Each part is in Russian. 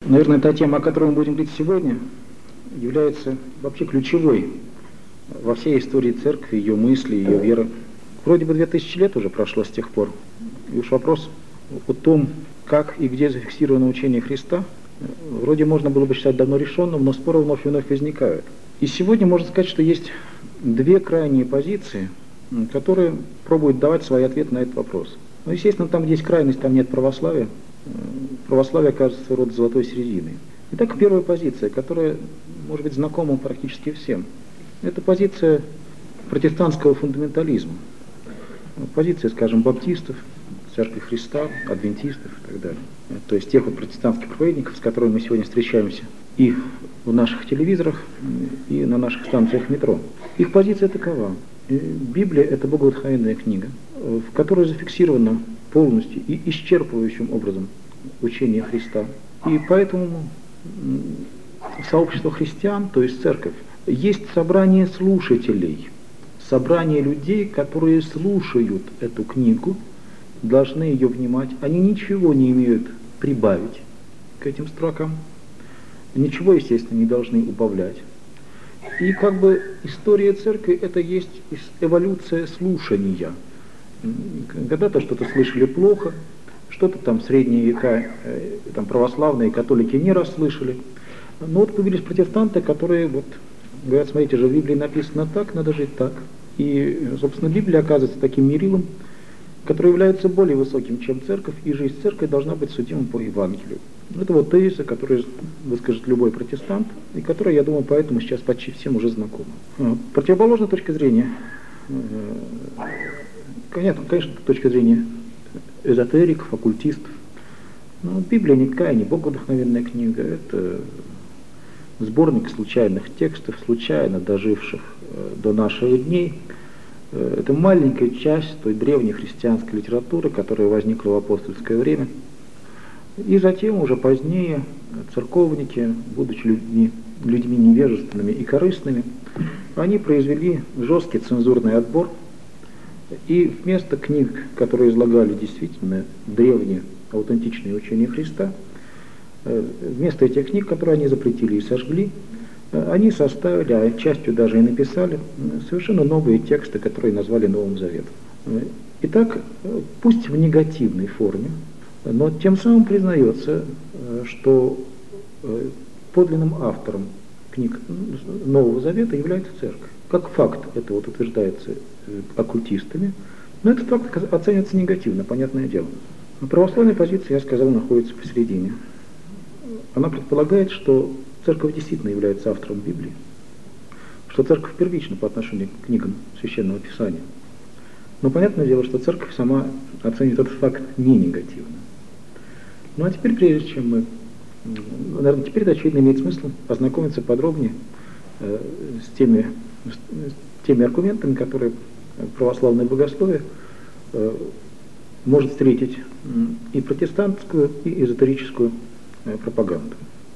Наверное, та тема, о которой мы будем говорить сегодня, является вообще ключевой во всей истории церкви, ее мысли, ее веры. Вроде бы 2000 лет уже прошло с тех пор. И уж вопрос о том, как и где зафиксировано учение Христа, вроде можно было бы считать давно решенным, но споры вновь и вновь возникают. И сегодня можно сказать, что есть две крайние позиции, которые пробуют давать свои ответы на этот вопрос. Но, естественно, там, где есть крайность, там нет православия. Православие кажется своего рода золотой серединой. Итак, первая позиция, которая может быть знакома практически всем, это позиция протестантского фундаментализма. Позиция, скажем, баптистов, Церкви Христа, адвентистов и так далее. То есть тех вот протестантских проповедников, с которыми мы сегодня встречаемся и в наших телевизорах, и на наших станциях метро. Их позиция такова. Библия – это богодухновенная книга, в которой зафиксировано полностью и исчерпывающим образом учение Христа. И поэтому сообщество христиан, то есть церковь, есть собрание слушателей, собрание людей, которые слушают эту книгу, должны ее внимать. Они ничего не имеют прибавить к этим строкам, ничего, естественно, не должны убавлять. И как бы история церкви – это есть эволюция слушания. Когда-то что-то слышали плохо, что-то там в средние века там, православные католики не расслышали. Но вот появились протестанты, которые вот, говорят, смотрите же, в Библии написано так, надо жить так. И, собственно, Библия оказывается таким мерилом, который является более высоким, чем церковь, и жизнь церкви должна быть судима по Евангелию. Это вот тезисы, которые выскажет любой протестант, и которые, я думаю, поэтому сейчас почти всем уже знакомы. Противоположная точка зрения, конечно, точка зрения эзотериков, оккультистов. Но Библия никакая не богодухновенная книга, это сборник случайных текстов, случайно доживших до наших дней. Это маленькая часть той древней христианской литературы, которая возникла в апостольское время. И затем, уже позднее, церковники, будучи людьми невежественными и корыстными, они произвели жесткий цензурный отбор, и вместо книг, которые излагали действительно древние аутентичные учения Христа, вместо этих книг, которые они запретили и сожгли, они составили, а частью даже и написали, совершенно новые тексты, которые назвали Новым Заветом. Итак, пусть в негативной форме, но тем самым признается, что подлинным автором книг Нового Завета является церковь. Как факт это вот утверждается оккультистами, но этот факт оценивается негативно, понятное дело. Православная позиция, я сказал, находится посередине. Она предполагает, что церковь действительно является автором Библии, что церковь первична по отношению к книгам Священного Писания. Но понятное дело, что церковь сама оценит этот факт не негативно. Ну а теперь, прежде чем мы, наверное, теперь это, очевидно, имеет смысл ознакомиться подробнее с теми аргументами, которые православное богословие может встретить и протестантскую, и эзотерическую пропаганду.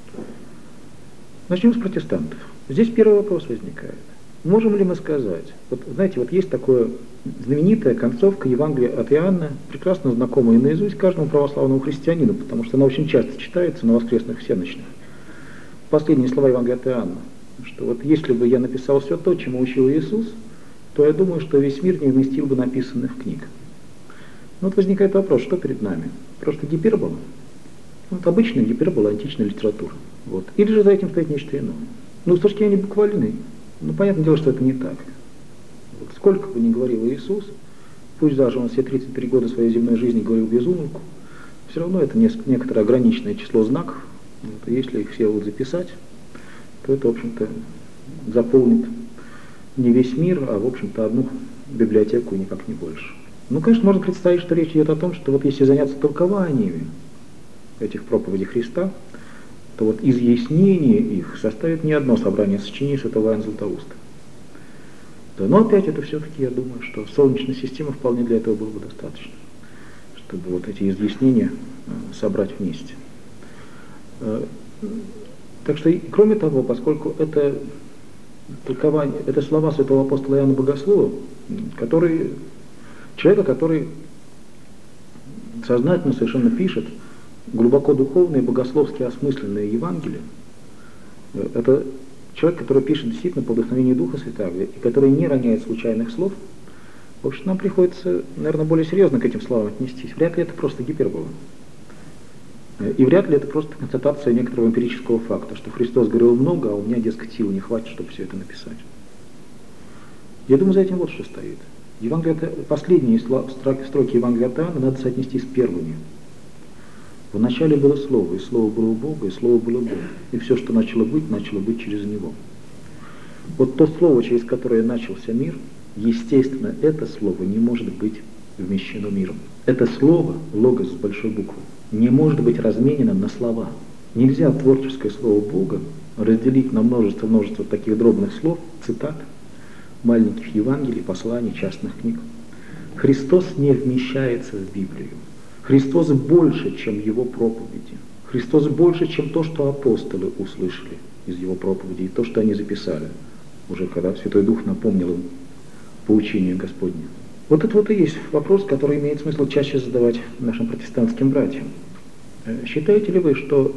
Начнем с протестантов. Здесь первый вопрос возникает. Можем ли мы сказать, вот знаете, вот есть такая знаменитая концовка Евангелия от Иоанна, прекрасно знакомая наизусть каждому православному христианину, потому что она очень часто читается на воскресных всенощных. Последние слова Евангелия от Иоанна, что вот если бы я написал все то, чему учил Иисус, то я думаю, что весь мир не вместил бы написанных книг. Но вот возникает вопрос, что перед нами? Просто гипербола? Вот обычная гипербола античная литература. Вот. Или же за этим стоит нечто иное. Ну, с точки зрения буквальной, ну, понятное дело, что это не так. Вот сколько бы ни говорил Иисус, пусть даже он все 33 года своей земной жизни говорил без умолку, все равно это некоторое ограниченное число знаков. Вот. И если их все вот записать, то это, в общем-то, заполнит не весь мир, а, в общем-то, одну библиотеку и никак не больше. Ну, конечно, можно представить, что речь идет о том, что вот если заняться толкованиями этих проповедей Христа, то вот изъяснение их составит не одно собрание сочинений святого Иоанна Златоуста. Да, но опять это все-таки, я думаю, что Солнечной системы вполне для этого было бы достаточно, чтобы вот эти изъяснения собрать вместе. Так что, кроме того, поскольку это толкование, это слова святого апостола Иоанна Богослова, человека, который сознательно совершенно пишет глубоко духовные, богословски осмысленные Евангелия, это человек, который пишет действительно по вдохновению Духа Святаго, и который не роняет случайных слов. В общем, нам приходится, наверное, более серьезно к этим словам отнестись. Вряд ли это просто гипербола. И вряд ли это просто констатация некоторого эмпирического факта, что Христос говорил много, а у меня, дескать, сил не хватит, чтобы все это написать. Я думаю, за этим вот что стоит. Последние строки Евангелия от Иоанна надо соотнести с первыми. В начале было Слово, и Слово было у Бога, и Слово было Бог. И все, что начало быть через Него. Вот то Слово, через которое начался мир, естественно, это Слово не может быть вмещено миром. Это Слово, логос с большой буквы, не может быть разменено на слова. Нельзя творческое Слово Бога разделить на множество таких дробных слов, цитат, маленьких Евангелий, посланий, частных книг. Христос не вмещается в Библию. Христос больше, чем Его проповеди. Христос больше, чем то, что апостолы услышали из Его проповедей, и то, что они записали, уже когда Святой Дух напомнил им поучение Господне. Вот это вот и есть вопрос, который имеет смысл чаще задавать нашим протестантским братьям. Считаете ли вы, что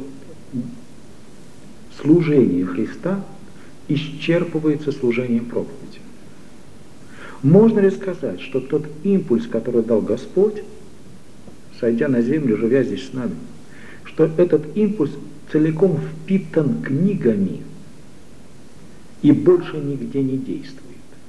служение Христа исчерпывается служением проповеди? Можно ли сказать, что тот импульс, который дал Господь, сойдя на землю, живя здесь с нами, что этот импульс целиком впитан книгами и больше нигде не действует?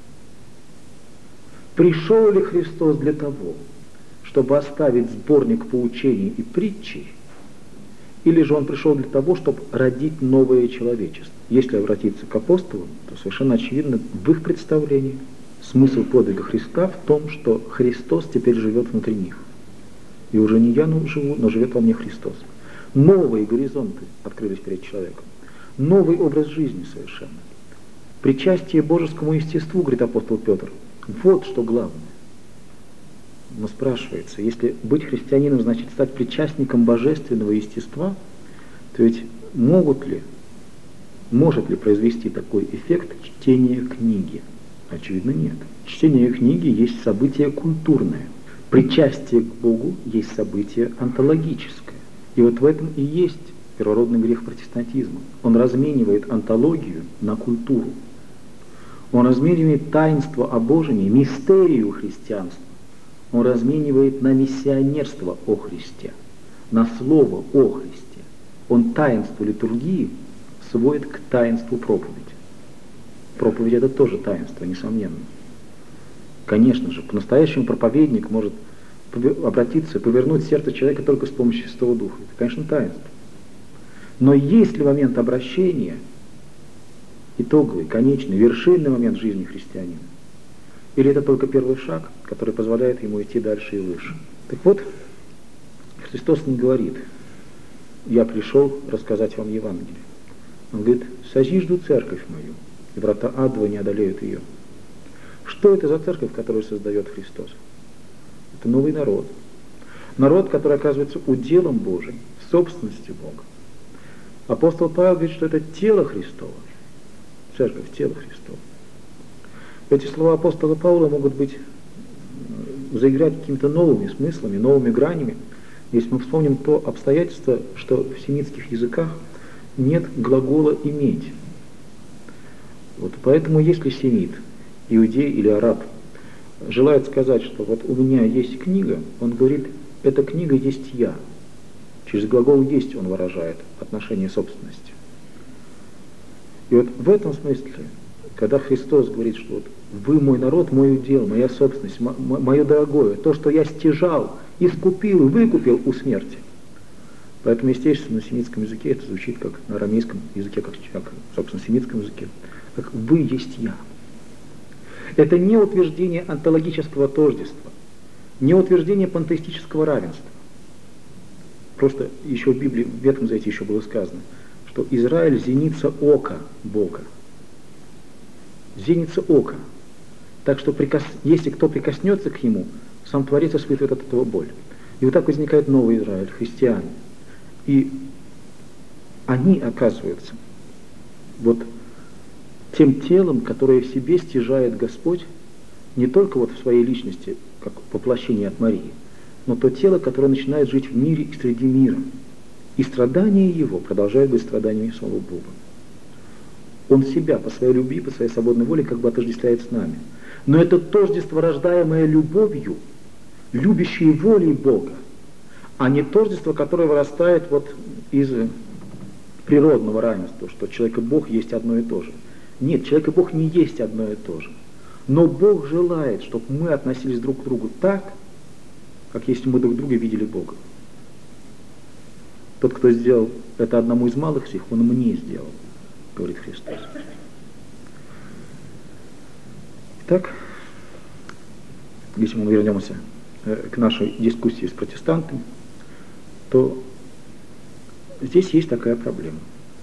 Пришел ли Христос для того, чтобы оставить сборник поучений и притчей, или же Он пришел для того, чтобы родить новое человечество? Если обратиться к апостолам, то совершенно очевидно, в их представлении смысл подвига Христа в том, что Христос теперь живет внутри них. И уже не я живу, но живет во мне Христос. Новые горизонты открылись перед человеком. Новый образ жизни совершенно. Причастие божескому естеству, говорит апостол Петр, вот что главное. Но спрашивается, если быть христианином значит стать причастником божественного естества, то ведь может ли произвести такой эффект чтение книги? Очевидно, нет. Чтение книги есть событие культурное. Причастие к Богу есть событие онтологическое. И вот в этом и есть первородный грех протестантизма. Он разменивает онтологию на культуру. Он разменивает таинство обожения, мистерию христианства. Он разменивает на миссионерство о Христе, на слово о Христе. Он таинство литургии сводит к таинству проповеди. Проповедь — это тоже таинство, несомненно. Конечно же, по-настоящему проповедник может обратиться, повернуть сердце человека только с помощью Святого Духа. Это, конечно, таинство. Но есть ли момент обращения, итоговый, конечный, вершинный момент жизни христианина? Или это только первый шаг, который позволяет ему идти дальше и выше? Так вот, Христос не говорит: «Я пришел рассказать вам Евангелие». Он говорит: «Созижду церковь мою, и врата адова не одолеют ее». Что это за церковь, которую создает Христос? Это новый народ. Народ, который оказывается уделом Божьим, собственностью Бога. Апостол Павел говорит, что это тело Христово. Церковь — тело Христово. Эти слова апостола Павла могут заиграть какими-то новыми смыслами, новыми гранями, если мы вспомним то обстоятельство, что в семитских языках нет глагола «иметь». Вот поэтому, если семит, иудей или араб, желает сказать, что вот у меня есть книга, он говорит: эта книга есть я. Через глагол «есть» он выражает отношение собственности. И вот в этом смысле, когда Христос говорит, что вот вы мой народ, мой удел, моя собственность, мое дорогое, то, что я стяжал, искупил, выкупил у смерти. Поэтому, естественно, на семитском языке это звучит как на арамейском языке, как собственно, семитском языке, как «вы есть я». Это не утверждение онтологического тождества, не утверждение пантеистического равенства. Просто еще в Библии, в Ветхом Завете еще было сказано, что Израиль — зеница ока Бога. Зеница ока. Так что если кто прикоснется к нему, сам Творец испытывает от этого боль. И вот так возникает новый Израиль, христиане. И они оказываются вот тем телом, которое в себе стяжает Господь не только вот в своей личности, как воплощение от Марии, но то тело, которое начинает жить в мире и среди мира. И страдания его продолжают быть страданиями самого Бога. Он себя по своей любви, по своей свободной воле как бы отождествляет с нами. Но это тождество, рождаемое любовью, любящей волей Бога, а не тождество, которое вырастает вот из природного равенства, что человек и Бог есть одно и то же. Нет, человек и Бог не есть одно и то же. Но Бог желает, чтобы мы относились друг к другу так, как если мы друг друга видели Бога. Тот, кто сделал это одному из малых сих, он мне сделал, говорит Христос. Итак, если мы вернемся к нашей дискуссии с протестантами, то здесь есть такая проблема.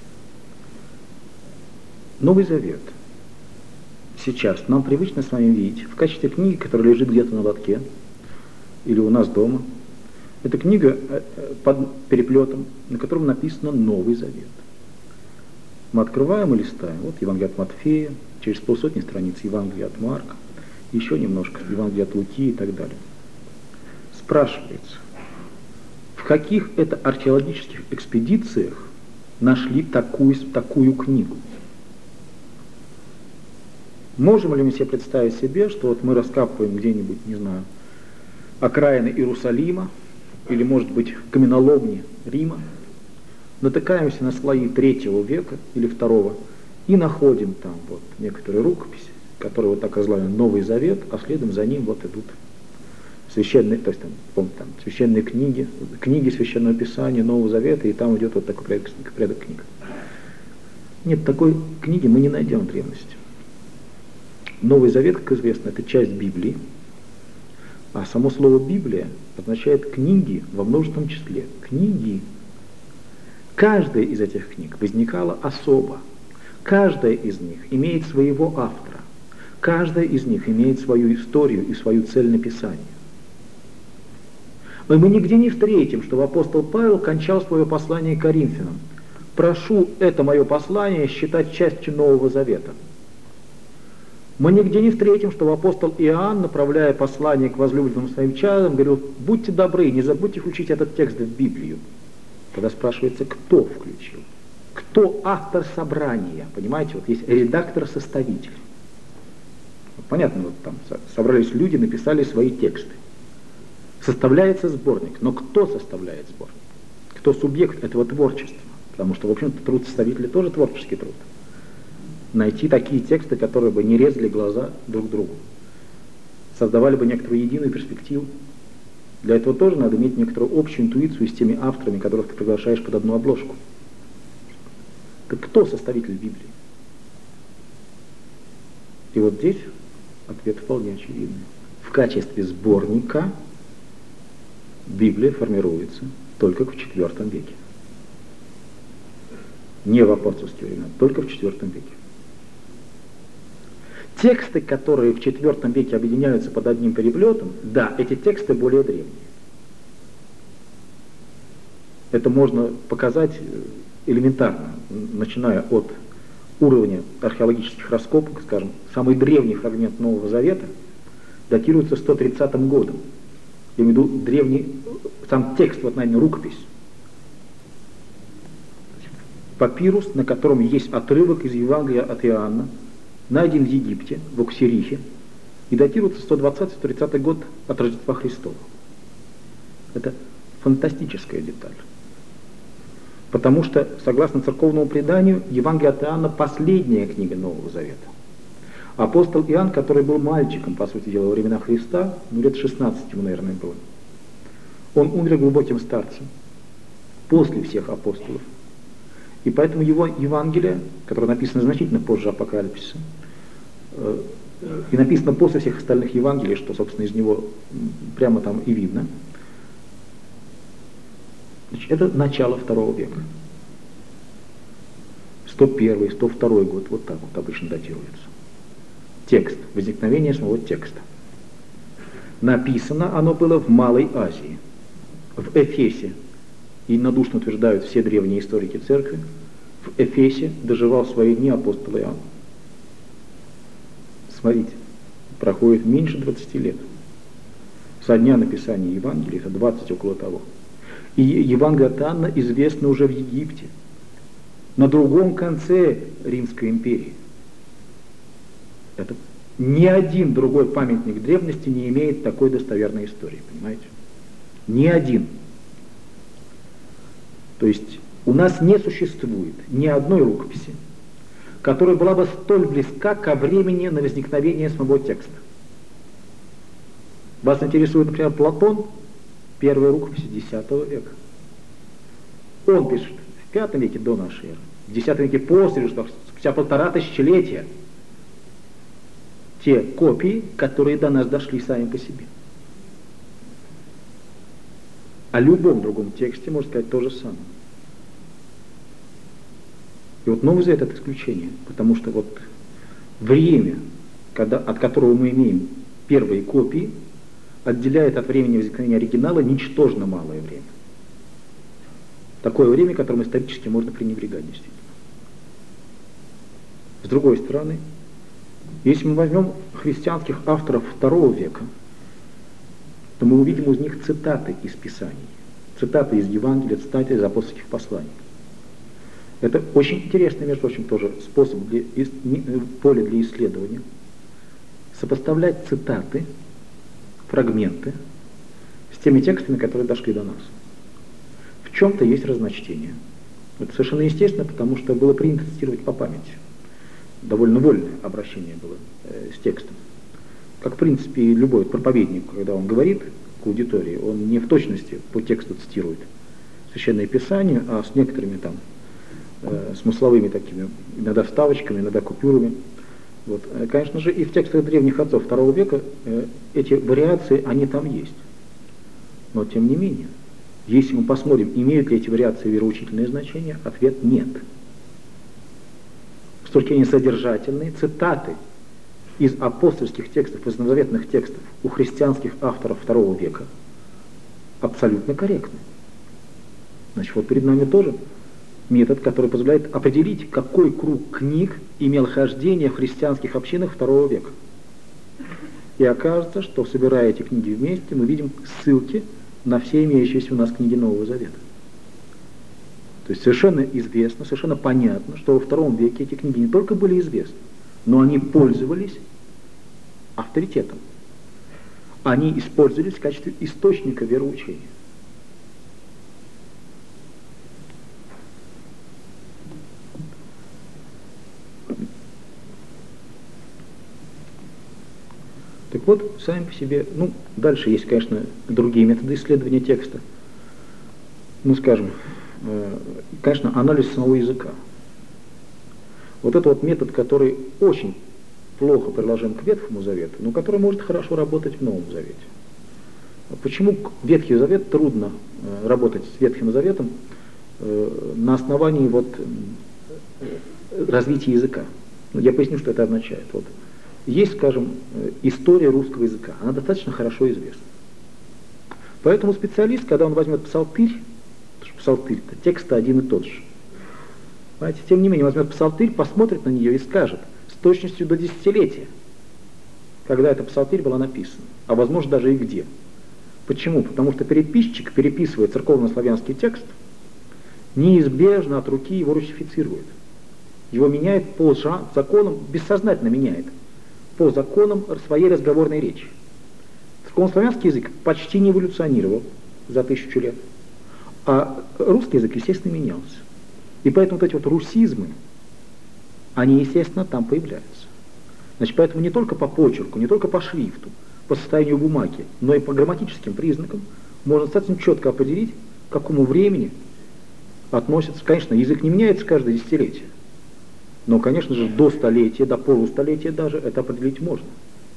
Новый Завет сейчас нам привычно с вами видеть в качестве книги, которая лежит где-то на лотке или у нас дома. Это книга под переплетом, на котором написано Новый Завет. Мы открываем и листаем. Вот Евангелие от Матфея, через полсотни страниц Евангелие от Марка, еще немножко Евангелие от Луки и так далее. Спрашивается, в каких это археологических экспедициях нашли такую книгу? Можем ли мы себе представить себе, что вот мы раскапываем где-нибудь, не знаю, окраины Иерусалима, или, может быть, каменоломни Рима, натыкаемся на слои 3 века или 2 и находим там вот некоторые рукописи, которые вот так разложены Новый Завет, а следом за ним вот идут священные, то есть там, помните, там священные книги Священного Писания, Нового Завета, и там идет вот такой порядок книг. Нет, такой книги мы не найдем в древности. Новый Завет, как известно, это часть Библии, а само слово «Библия» означает «книги» во множественном числе. Книги. Каждая из этих книг возникала особо. Каждая из них имеет своего автора. Каждая из них имеет свою историю и свою цель написания. Но мы нигде не встретим, чтобы апостол Павел кончал свое послание к Коринфянам. «Прошу это мое послание считать частью Нового Завета». Мы нигде не встретим, что апостол Иоанн, направляя послание к возлюбленным своим чадам, говорил: будьте добры, не забудьте включить этот текст в Библию. Тогда спрашивается, кто включил? Кто автор собрания? Понимаете, вот есть редактор-составитель. Понятно, вот там собрались люди, написали свои тексты. Составляется сборник, но кто составляет сборник? Кто субъект этого творчества? Потому что, в общем-то, труд составителя тоже творческий труд. Найти такие тексты, которые бы не резали глаза друг другу, создавали бы некоторую единую перспективу. Для этого тоже надо иметь некоторую общую интуицию с теми авторами, которых ты приглашаешь под одну обложку. Так кто составитель Библии? И вот здесь ответ вполне очевидный. В качестве сборника Библия формируется только в IV веке. Не в апостольские времена, только в IV веке. Тексты, которые в IV веке объединяются под одним переплетом, да, эти тексты более древние. Это можно показать элементарно, начиная от уровня археологических раскопок, скажем, самый древний фрагмент Нового Завета датируется 130 годом. Я имею в виду древний, сам текст, вот, наверное, рукопись. Папирус, на котором есть отрывок из Евангелия от Иоанна, найден в Египте, в Оксирихе, и датируется 120-130 год от Рождества Христова. Это фантастическая деталь. Потому что, согласно церковному преданию, Евангелие от Иоанна – последняя книга Нового Завета. Апостол Иоанн, который был мальчиком, по сути дела, во времена Христа, лет 16 ему, наверное, было, он умер глубоким старцем, после всех апостолов. И поэтому его Евангелие, которое написано значительно позже Апокалипсиса, и написано после всех остальных Евангелий, что, собственно, из него прямо там и видно, значит, это начало II века. 101, 102 год, вот так вот обычно датируется. Текст, возникновение самого текста. Написано оно было в Малой Азии, в Эфесе. И единодушно утверждают все древние историки церкви, в Эфесе доживал свои дни апостол Иоанн. Смотрите, проходит меньше 20 лет. Со дня написания Евангелия, это 20 около того. И Евангелие от Иоанна известно уже в Египте, на другом конце Римской империи. Это ни один другой памятник древности не имеет такой достоверной истории, понимаете? Ни один. То есть у нас не существует ни одной рукописи, которая была бы столь близка ко времени на возникновение самого текста. Вас интересует, например, Платон, первая рукопись X века. Он пишет в V веке до нашей эры, в X веке после, что спустя 1500 лет, те копии, которые до нас дошли сами по себе. О любом другом тексте можно сказать то же самое. И вот Новый Завет — это исключение, потому что вот время, от которого мы имеем первые копии, отделяет от времени возникновения оригинала ничтожно малое время. Такое время, которым исторически можно пренебрегать действительно. С другой стороны, если мы возьмем христианских авторов II века, то мы увидим из них цитаты из Писаний, цитаты из Евангелия, цитаты из апостольских посланий. Это очень интересный, между прочим, тоже способ, поле для исследования. Сопоставлять цитаты, фрагменты с теми текстами, которые дошли до нас. В чем-то есть разночтение. Это совершенно естественно, потому что было принято цитировать по памяти. Довольно вольное обращение было с текстом. Как, в принципе, и любой проповедник, когда он говорит к аудитории, он не в точности по тексту цитирует Священное Писание, а с некоторыми там смысловыми такими, иногда вставочками, иногда купюрами. Вот. Конечно же, и в текстах древних отцов II века эти вариации, они там есть. Но тем не менее, если мы посмотрим, имеют ли эти вариации вероучительное значение, ответ нет. С точки зрения содержательной, цитаты из апостольских текстов, из новозаветных текстов у христианских авторов II века абсолютно корректны. Значит, вот перед нами тоже метод, который позволяет определить, какой круг книг имел хождение в христианских общинах II века. И окажется, что, собирая эти книги вместе, мы видим ссылки на все имеющиеся у нас книги Нового Завета. То есть совершенно известно, совершенно понятно, что во II веке эти книги не только были известны, но они пользовались авторитетом. Они использовались в качестве источника вероучения. Так вот, сами по себе, дальше есть, конечно, другие методы исследования текста. Скажем, конечно, анализ самого языка. Вот это вот метод, который очень плохо приложен к Ветхому Завету, но который может хорошо работать в Новом Завете. Почему Ветхий Завет трудно работать с Ветхим Заветом на основании развития языка? Я поясню, что это означает. Есть, скажем, история русского языка, она достаточно хорошо известна. Поэтому специалист, когда он возьмет псалтырь, потому что псалтырь-то текст один и тот же, понимаете, тем не менее возьмет псалтырь, посмотрит на нее и скажет с точностью до десятилетия, когда эта псалтырь была написана, а возможно даже и где. Почему? Потому что переписчик, переписывая церковно-славянский текст, неизбежно от руки его русифицирует. Его меняет по законам, бессознательно меняет, по законам своей разговорной речи. Церковнославянский язык почти не эволюционировал за 1000 лет, а русский язык, естественно, менялся. И поэтому вот эти русизмы, они, естественно, там появляются. Значит, поэтому не только по почерку, не только по шрифту, по состоянию бумаги, но и по грамматическим признакам можно достаточно четко определить, к какому времени относится. Конечно, язык не меняется каждое десятилетие, но, конечно же, до столетия, до полустолетия даже это определить можно.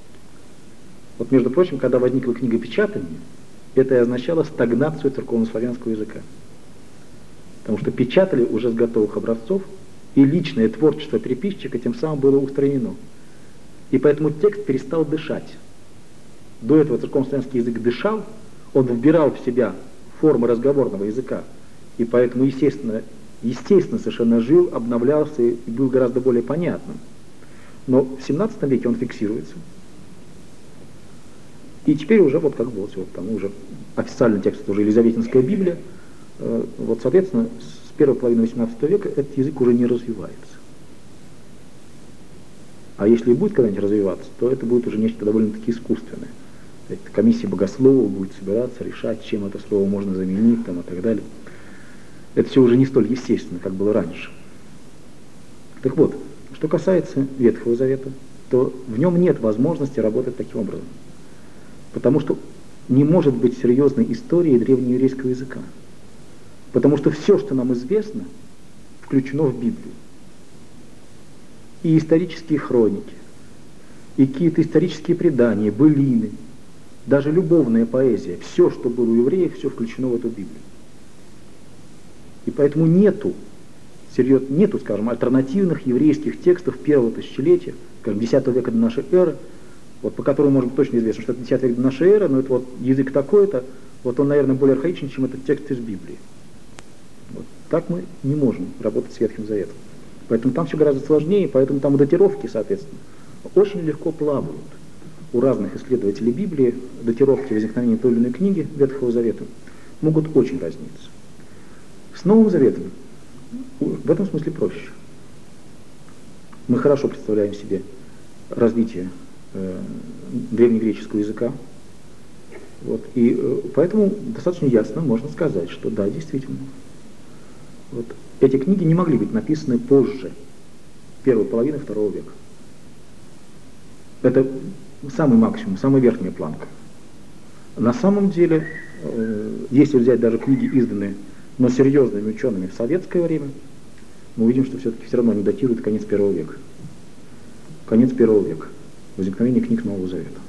Вот, между прочим, когда возникла книгопечатание, это и означало стагнацию церковнославянского языка. Потому что печатали уже с готовых образцов, и личное творчество переписчика тем самым было устранено. И поэтому текст перестал дышать. До этого церковнославянский язык дышал, он вбирал в себя формы разговорного языка, и поэтому, естественно, совершенно жил, обновлялся и был гораздо более понятным. Но в 17 веке он фиксируется. И теперь уже там уже официальный текст, это уже Елизаветинская Библия, вот, соответственно, с первой половины XVIII века этот язык уже не развивается. А если и будет когда-нибудь развиваться, то это будет уже нечто довольно-таки искусственное. Комиссия богословов будет собираться, решать, чем это слово можно заменить там, и так далее. Это все уже не столь естественно, как было раньше. Так вот, что касается Ветхого Завета, то в нем нет возможности работать таким образом. Потому что не может быть серьезной истории древнееврейского языка. Потому что все, что нам известно, включено в Библию. И исторические хроники, и какие-то исторические предания, былины, даже любовная поэзия, все, что было у евреев, все включено в эту Библию. И поэтому нету, скажем, альтернативных еврейских текстов первого тысячелетия, как 10 века до нашей эры, вот по которому, может быть, точно известно, что это 10 век до нашей эры, но это вот язык такой-то, вот он, наверное, более архаичен, чем этот текст из Библии. Вот. Так мы не можем работать с Ветхим Заветом. Поэтому там все гораздо сложнее, поэтому там датировки, соответственно, очень легко плавают. У разных исследователей Библии датировки возникновения той или иной книги Ветхого Завета могут очень разниться. С Новым Заветом в этом смысле проще. Мы хорошо представляем себе развитие древнегреческого языка. Вот, и поэтому достаточно ясно можно сказать, что да, действительно, вот, эти книги не могли быть написаны позже первой половины II века. Это самый максимум, самая верхняя планка. На самом деле, если взять даже книги, изданные, но серьезными учеными в советское время, мы увидим, что все-таки все равно не датирует конец I века. Конец I века. Возникновение книг Нового Завета.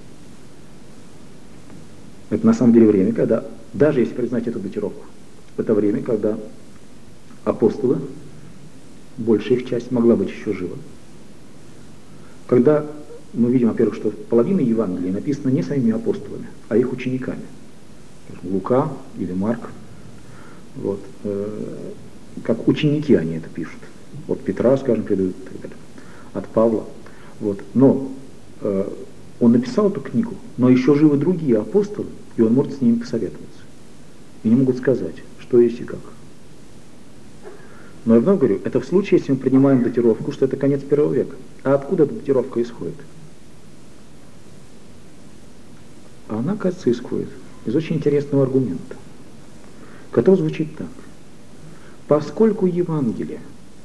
Это на самом деле время, когда, даже если признать эту датировку, это время, когда апостолы, большая их часть, могла быть еще жива. Когда мы видим, во-первых, что половина Евангелия написана не самими апостолами, а их учениками. Лука или Марк. Вот. Как ученики они это пишут. От Петра, скажем, передают и так далее. От Павла. Вот. Но он написал эту книгу, но еще живы другие апостолы, и он может с ними посоветоваться. И не могут сказать, что есть и как. Но я вновь говорю, это в случае, если мы принимаем датировку, что это конец I века. А откуда эта датировка исходит? А она, кажется, исходит из очень интересного аргумента, который звучит так. Поскольку в Евангелиях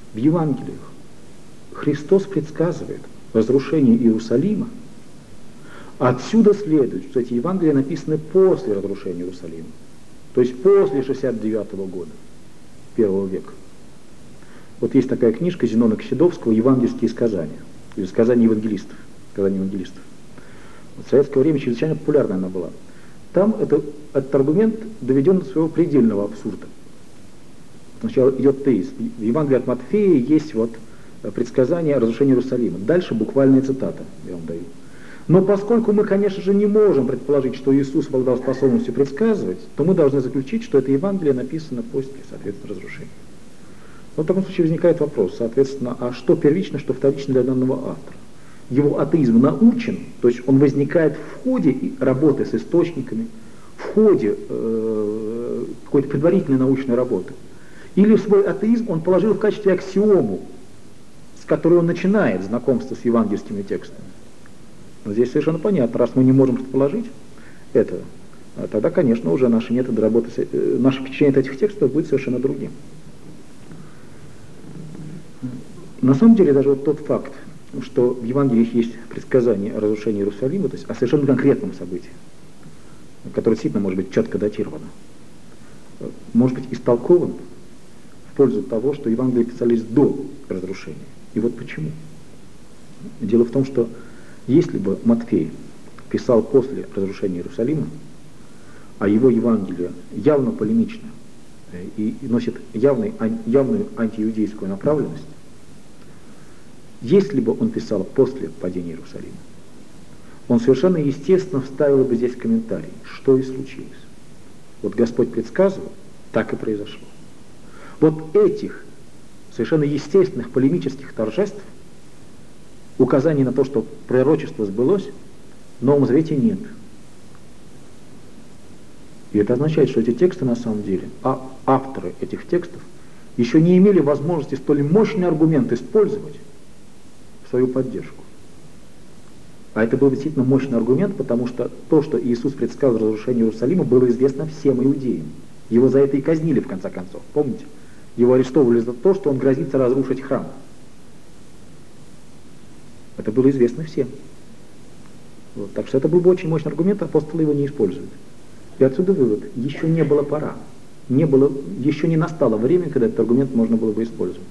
Христос предсказывает разрушение Иерусалима, отсюда следует, что эти Евангелия написаны после разрушения Иерусалима, то есть после 69 года I века. Вот есть такая книжка Зенона Кощедовского «Евангельские сказания», или «Сказания евангелистов». Вот в советское время чрезвычайно популярная она была. Там этот аргумент доведен до своего предельного абсурда. Сначала идет тезис. В Евангелии от Матфея есть вот предсказание о разрушении Иерусалима. Дальше буквальная цитата, я вам даю. Но поскольку мы, конечно же, не можем предположить, что Иисус обладал способностью предсказывать, то мы должны заключить, что это Евангелие написано после, соответственно, разрушения. Но в таком случае возникает вопрос, соответственно, а что первично, что вторично для данного автора? Его атеизм научен, то есть он возникает в ходе работы с источниками, в ходе какой-то предварительной научной работы. Или свой атеизм он положил в качестве аксиому, с которой он начинает знакомство с евангельскими текстами. Но здесь совершенно понятно, раз мы не можем предположить это, тогда, конечно, уже наши методы работы, наше впечатление от этих текстов будет совершенно другим. На самом деле, даже вот тот факт, что в Евангелиях есть предсказание о разрушении Иерусалима, то есть о совершенно конкретном событии, которое действительно может быть четко датировано, может быть истолкован в пользу того, что Евангелия писались до разрушения. И вот почему. Дело в том, что если бы Матфей писал после разрушения Иерусалима, а его Евангелие явно полемично и носит явную антииудейскую направленность, если бы он писал после падения Иерусалима, он совершенно естественно вставил бы здесь комментарий, что и случилось. Вот Господь предсказывал, так и произошло. Вот этих совершенно естественных полемических торжеств, указаний на то, что пророчество сбылось, в Новом Завете нет. И это означает, что эти тексты на самом деле, авторы этих текстов еще не имели возможности столь мощный аргумент использовать в свою поддержку. А это был действительно мощный аргумент, потому что то, что Иисус предсказал разрушение Иерусалима, было известно всем иудеям. Его за это и казнили, в конце концов. Помните? Его арестовывали за то, что он грозится разрушить храм. Это было известно всем. Вот. Так что это был бы очень мощный аргумент, апостолы его не используют. И отсюда вывод. Еще не было пора. Еще не настало время, когда этот аргумент можно было бы использовать.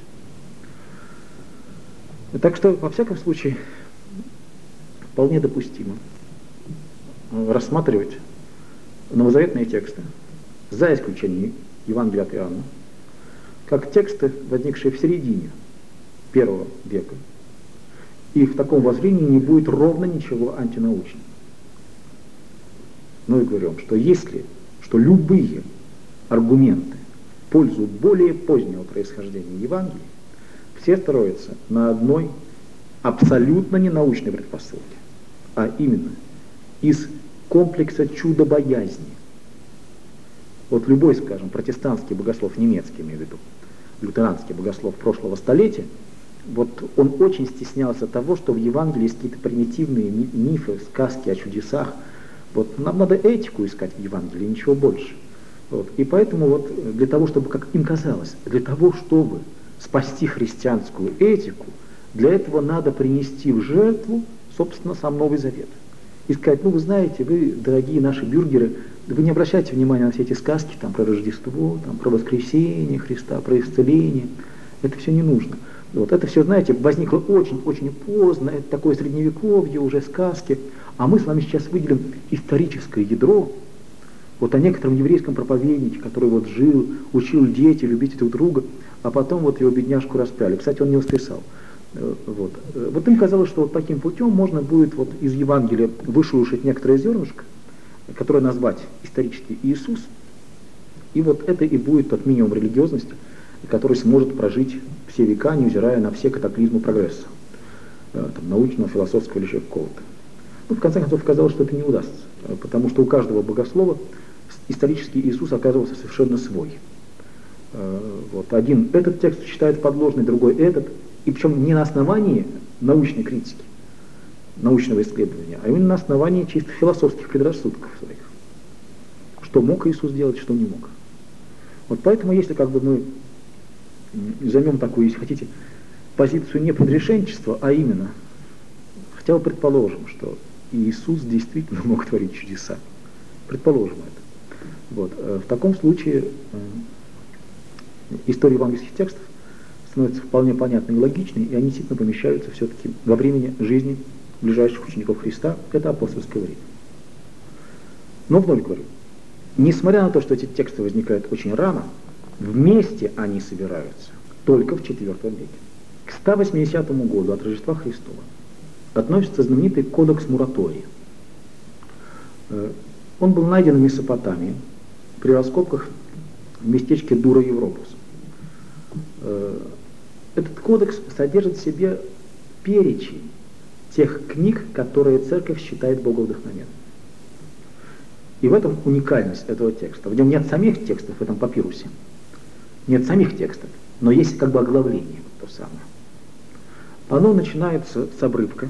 Так что, во всяком случае, вполне допустимо рассматривать новозаветные тексты, за исключением Евангелия от Иоанна, как тексты, возникшие в середине первого века. И в таком воззрении не будет ровно ничего антинаучного. Ну и говорю вам, что любые аргументы в пользу более позднего происхождения Евангелия все строятся на одной абсолютно ненаучной предпосылке, а именно из комплекса чудо-боязни. Вот любой, скажем, протестантский богослов, немецкий, имею в виду, лютеранский богослов прошлого столетия, вот он очень стеснялся того, что в Евангелии есть какие-то примитивные мифы, сказки о чудесах. Вот нам надо этику искать в Евангелии, ничего больше. Вот. И поэтому вот для того, чтобы, как им казалось, для того, чтобы спасти христианскую этику, для этого надо принести в жертву, собственно, сам Новый Завет. И сказать, ну вы знаете, вы, дорогие наши бюргеры, вы не обращайте внимания на все эти сказки там, про Рождество, там, про воскресение Христа, про исцеление. Это все не нужно. Вот это все, знаете, возникло очень-очень поздно, это такое средневековье, уже сказки. А мы с вами сейчас выделим историческое ядро, вот о некотором еврейском проповеднике, который вот жил, учил детей любить друг друга, а потом вот его бедняжку распяли. Кстати, он не воскресал. Вот им казалось, что вот таким путем можно будет вот из Евангелия вышелушить некоторое зернышко, которое назвать исторически Иисус, и вот это и будет тот минимум религиозности, который сможет прожить все века, невзирая на все катаклизмы прогресса, там, научного, философского или еще какого-то. Ну, в конце концов, казалось, что это не удастся, потому что у каждого богослова исторический Иисус оказывался совершенно свой. Вот. Один этот текст считает подложный, другой этот, и причем не на основании научной критики, научного исследования, а именно на основании чисто философских предрассудков своих. Что мог Иисус делать, что не мог. Вот поэтому, если как бы мы займем такую, если хотите, позицию не предрешенчества, а именно, хотя бы предположим, что Иисус действительно мог творить чудеса. Предположим это. Вот. В таком случае история евангельских текстов становится вполне понятной и логичной, и они действительно помещаются все-таки во времени жизни ближайших учеников Христа, это апостольское время. Но вновь говорю, несмотря на то, что эти тексты возникают очень рано, вместе они собираются только в IV веке. К 180 году от Рождества Христова относится знаменитый кодекс Муратория. Он был найден в Месопотамии при раскопках в местечке Дура Европус. Этот кодекс содержит в себе перечень тех книг, которые церковь считает боговдохновенными. И в этом уникальность этого текста. В нем нет самих текстов в этом папирусе, нет самих текстов, но есть как бы оглавление, то самое. Оно начинается с обрывка.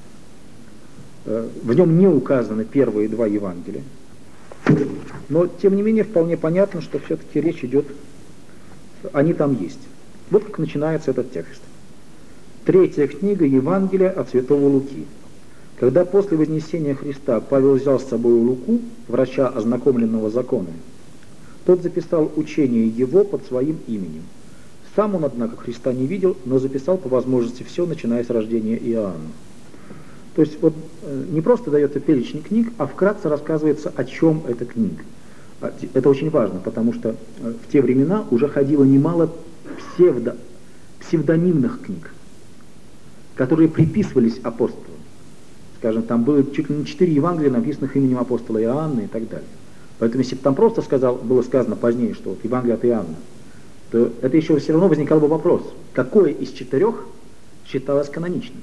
В нем не указаны первые два Евангелия, но тем не менее вполне понятно, что все-таки речь идет, они там есть. Вот как начинается этот текст. Третья книга Евангелия от святого Луки. Когда после вознесения Христа Павел взял с собой Луку, врача, ознакомленного законами, тот записал учение его под своим именем. Сам он, однако, Христа не видел, но записал по возможности все, начиная с рождения Иоанна. То есть вот не просто дается перечень книг, а вкратце рассказывается, о чем эта книга. Это очень важно, потому что в те времена уже ходило немало псевдонимных книг, которые приписывались апостолам. Скажем, там было чуть ли не 4 Евангелия, написанных именем апостола Иоанна и так далее. Поэтому если бы там просто было сказано позднее, что вот Евангелие от Иоанна, то это еще все равно возникал бы вопрос, какое из 4 считалось каноничным.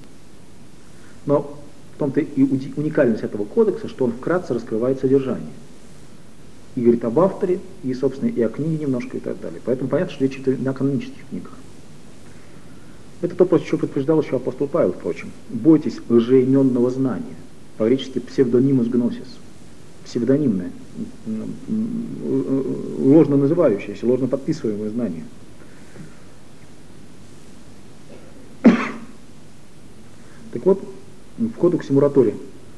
Но в том-то и уникальность этого кодекса, что он вкратце раскрывает содержание. и говорит об авторе, и, собственно, и о книге немножко и так далее. Поэтому понятно, что речь идет на канонических книгах. Это то, против чего предупреждал еще апостол Павел, впрочем. Бойтесь лжеименного знания, по-гречески псевдонимус гносис, псевдонимное, ложно называющееся, ложно подписываемое знание. Так вот, в Кодексе Муратория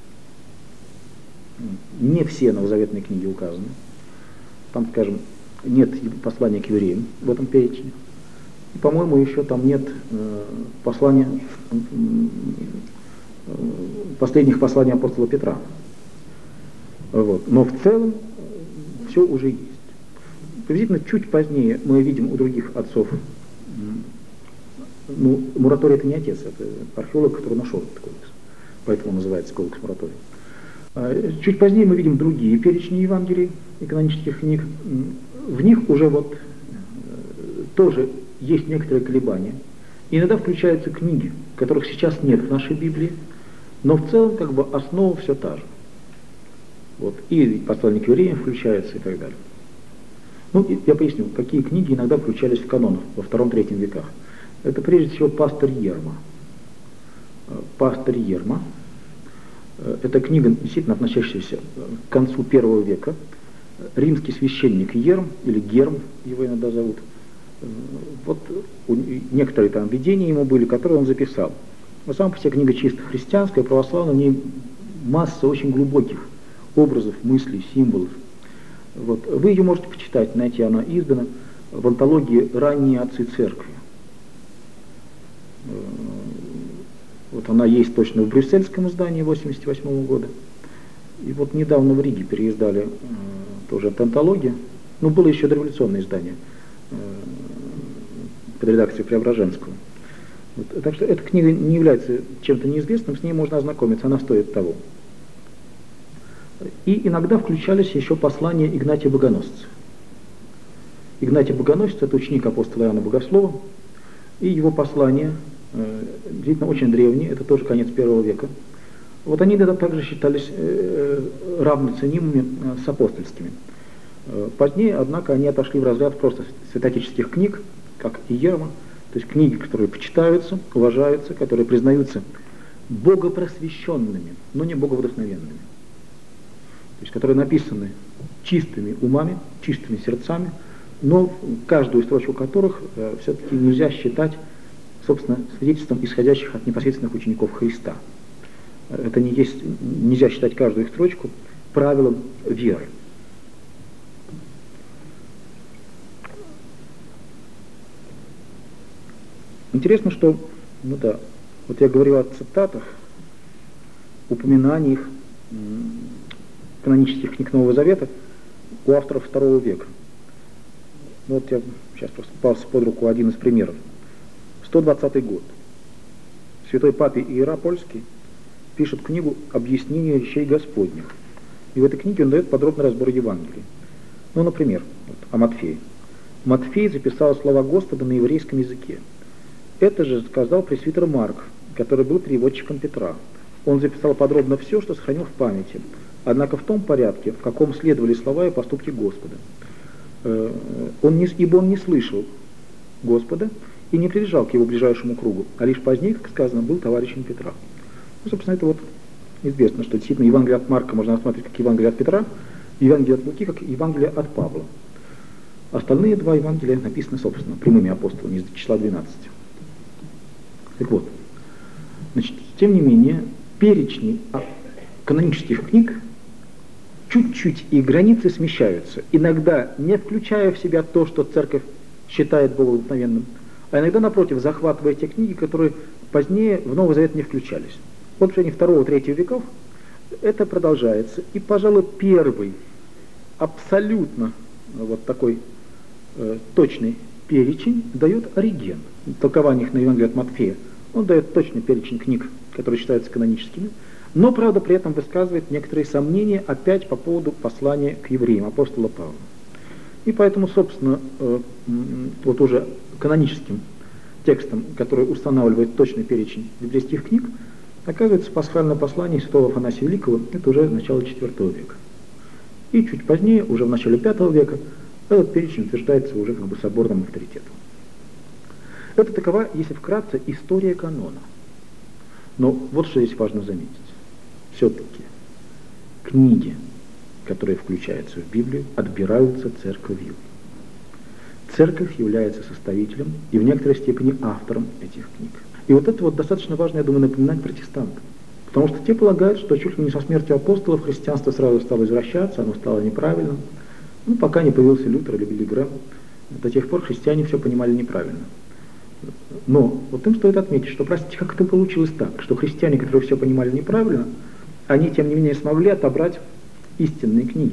не все новозаветные книги указаны. Там, скажем, нет послания к евреям в этом перечне. И, по-моему, еще там нет последних посланий апостола Петра. Вот. Но в целом все уже есть. Приблизительно чуть позднее мы видим у других отцов, ну, Мураторий это не отец, это археолог, который нашел этот кодекс, поэтому он называется Кодекс Муратория. Чуть позднее мы видим другие перечни Евангелий и канонических книг. В них уже вот тоже есть некоторые колебания. Иногда включаются книги, которых сейчас нет в нашей Библии, но в целом как бы основа все та же. Вот. И послание к евреям включается и так далее. Ну, я поясню, какие книги иногда включались в канон во II-III веках. Это прежде всего «Пастырь Ерма». «Пастырь Ерма» — это книга, действительно относящаяся к концу I века. Римский священник Ерм, или Герм его иногда зовут, вот некоторые там видения ему были, которые он записал. Но сама по себе книга чисто христианская, православная, в ней масса очень глубоких образов, мыслей, символов. Вот. Вы ее можете почитать, знаете, она издана в антологии «Ранние отцы церкви». Вот она есть точно в брюссельском издании 1988 года. И вот недавно в Риге переиздали тоже эту антологию. Ну, было еще дореволюционное издание под редакцией Преображенского. Вот. Так что эта книга не является чем-то неизвестным, с ней можно ознакомиться, она стоит того. И иногда включались еще послания Игнатия Богоносца. Игнатий Богоносец — это ученик апостола Иоанна Богослова, и его послания действительно очень древние, это тоже конец I века. Вот они тогда также считались равноценимыми с апостольскими. Позднее, однако, они отошли в разряд просто святоотеческих книг, как и Ерма, то есть книги, которые почитаются, уважаются, которые признаются богопросвещенными, но не боговдохновенными. То есть, которые написаны чистыми умами, чистыми сердцами, но каждую строчку которых все-таки нельзя считать, собственно, свидетельством исходящих от непосредственных учеников Христа. Это не есть, нельзя считать каждую их строчку правилом веры. Интересно, что, ну да, вот я говорил о цитатах, упоминаниях канонических книг Нового Завета у авторов II века. Вот я сейчас просто попался под руку один из примеров. 120 год. Святой Папе Иеропольский пишет книгу «Объяснение речей Господних». И в этой книге он дает подробный разбор Евангелия. Ну, например, вот, о Матфее. Матфей записал слова Господа на еврейском языке. Это же сказал пресвитер Марк, который был переводчиком Петра. Он записал подробно все, что сохранил в памяти, однако в том порядке, в каком следовали слова и поступки Господа. Ибо он не слышал Господа и не прилежал к его ближайшему кругу, а лишь позднее, как сказано, был товарищем Петра. Ну, собственно, это вот известно, что действительно Евангелие от Марка можно рассматривать как Евангелие от Петра, Евангелие от Луки как Евангелие от Павла. Остальные два Евангелия написаны, собственно, прямыми апостолами из числа 12. Так вот, значит, тем не менее, перечни канонических книг чуть-чуть и границы смещаются, иногда не включая в себя то, что церковь считает богодухновенным, а иногда, напротив, захватывая те книги, которые позднее в Новый Завет не включались. Вот в течение II-III веков это продолжается, и, пожалуй, первый абсолютно вот такой точный перечень дает Ориген в толкованиях на Евангелие от Матфея. Он дает точный перечень книг, которые считаются каноническими, но, правда, при этом высказывает некоторые сомнения опять по поводу послания к евреям, апостола Павла. И поэтому, собственно, вот уже каноническим текстом, который устанавливает точный перечень библейских книг, оказывается пасхальное послание святого Афанасия Великого, это уже начало IV века. И чуть позднее, уже в начале V века, этот перечень утверждается уже как бы соборным авторитетом. Это такова, если вкратце, история канона. Но вот что здесь важно заметить. Все-таки книги, которые включаются в Библию, отбираются церковью. Церковь является составителем и в некоторой степени автором этих книг. И вот это вот достаточно важно, я думаю, напоминать протестантам. Потому что те полагают, что чуть ли не со смертью апостолов христианство сразу стало извращаться, оно стало неправильным. Ну, пока не появился Лютер или Билли Грэм, до тех пор христиане все понимали неправильно. Но вот им стоит отметить, что, простите, как это получилось так, что христиане, которые все понимали неправильно, они, тем не менее, смогли отобрать истинные книги.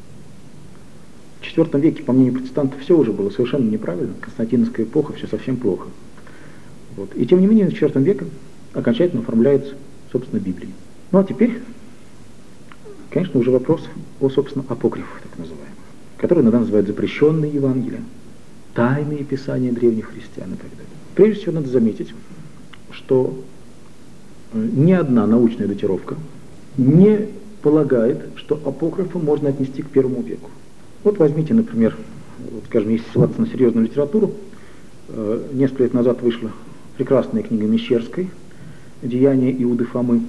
В IV веке, по мнению протестантов, все уже было совершенно неправильно, Константиновская эпоха, все совсем плохо. Вот. И тем не менее, в IV веке окончательно оформляется, собственно, Библия. Ну а теперь, конечно, уже вопрос о, собственно, апокрифах, так называемых, которые иногда называют запрещенные Евангелия, тайные писания древних христиан и так далее. Прежде всего, надо заметить, что ни одна научная датировка не полагает, что апокрифы можно отнести к I веку. Вот возьмите, например, вот, скажем, если ссылаться на серьезную литературу, несколько лет назад вышла прекрасная книга Мещерской «Деяния Иуды Фомы»,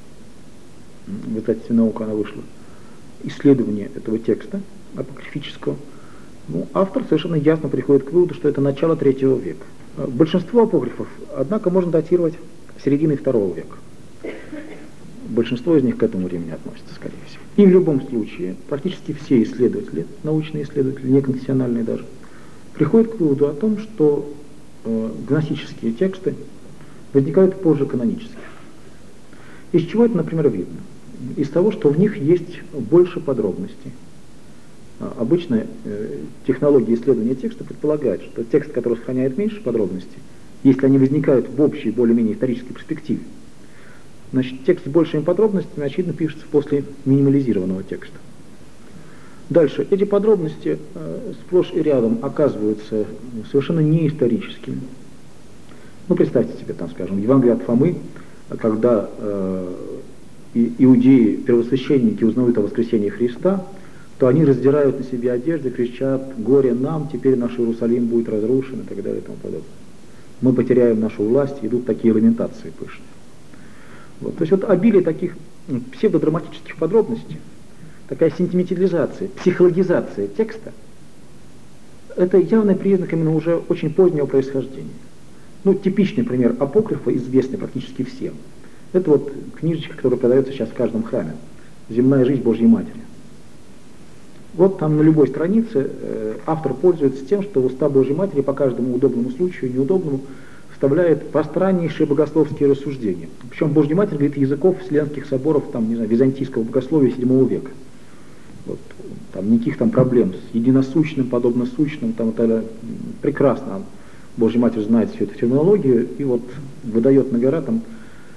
в издательстве «Наука» она вышла, исследование этого текста апокрифического. Ну, автор совершенно ясно приходит к выводу, что это начало III века. Большинство апокрифов, однако, можно датировать серединой II века. Большинство из них к этому времени относятся, скорее всего. И в любом случае, практически все исследователи, научные исследователи, неконфессиональные даже, приходят к выводу о том, что гностические тексты возникают позже канонических. Из чего это, например, видно? Из того, что в них есть больше подробностей. Обычно технология исследования текста предполагает, что текст, который сохраняет меньше подробностей, если они возникают в общей, более-менее исторической перспективе, значит, текст с большими подробностями, очевидно, пишется после минимализированного текста. Дальше. Эти подробности сплошь и рядом оказываются совершенно неисторическими. Ну, представьте себе, там, скажем, Евангелие от Фомы, когда иудеи, первосвященники узнают о воскресении Христа, то они раздирают на себе одежды, кричат: «Горе нам, теперь наш Иерусалим будет разрушен», и так далее и тому подобное. Мы потеряем нашу власть, идут такие ламентации пышные. Вот. То есть вот обилие таких псевдодраматических подробностей, такая сентиментализация, психологизация текста, это явный признак именно уже очень позднего происхождения. Ну, типичный пример апокрифа, известный практически всем, это вот книжечка, которая продается сейчас в каждом храме, «Земная жизнь Божьей Матери». Вот там на любой странице автор пользуется тем, что в уста Божьей Матери по каждому удобному случаю и неудобному вставляет пространнейшие богословские рассуждения. Причем Божья Матерь говорит языков вселенских соборов, там, не знаю, византийского богословия VII века. Вот, там никаких там проблем с единосущным, подобно сущным, там это прекрасно. Божья Матерь знает всю эту терминологию и вот выдает на гора там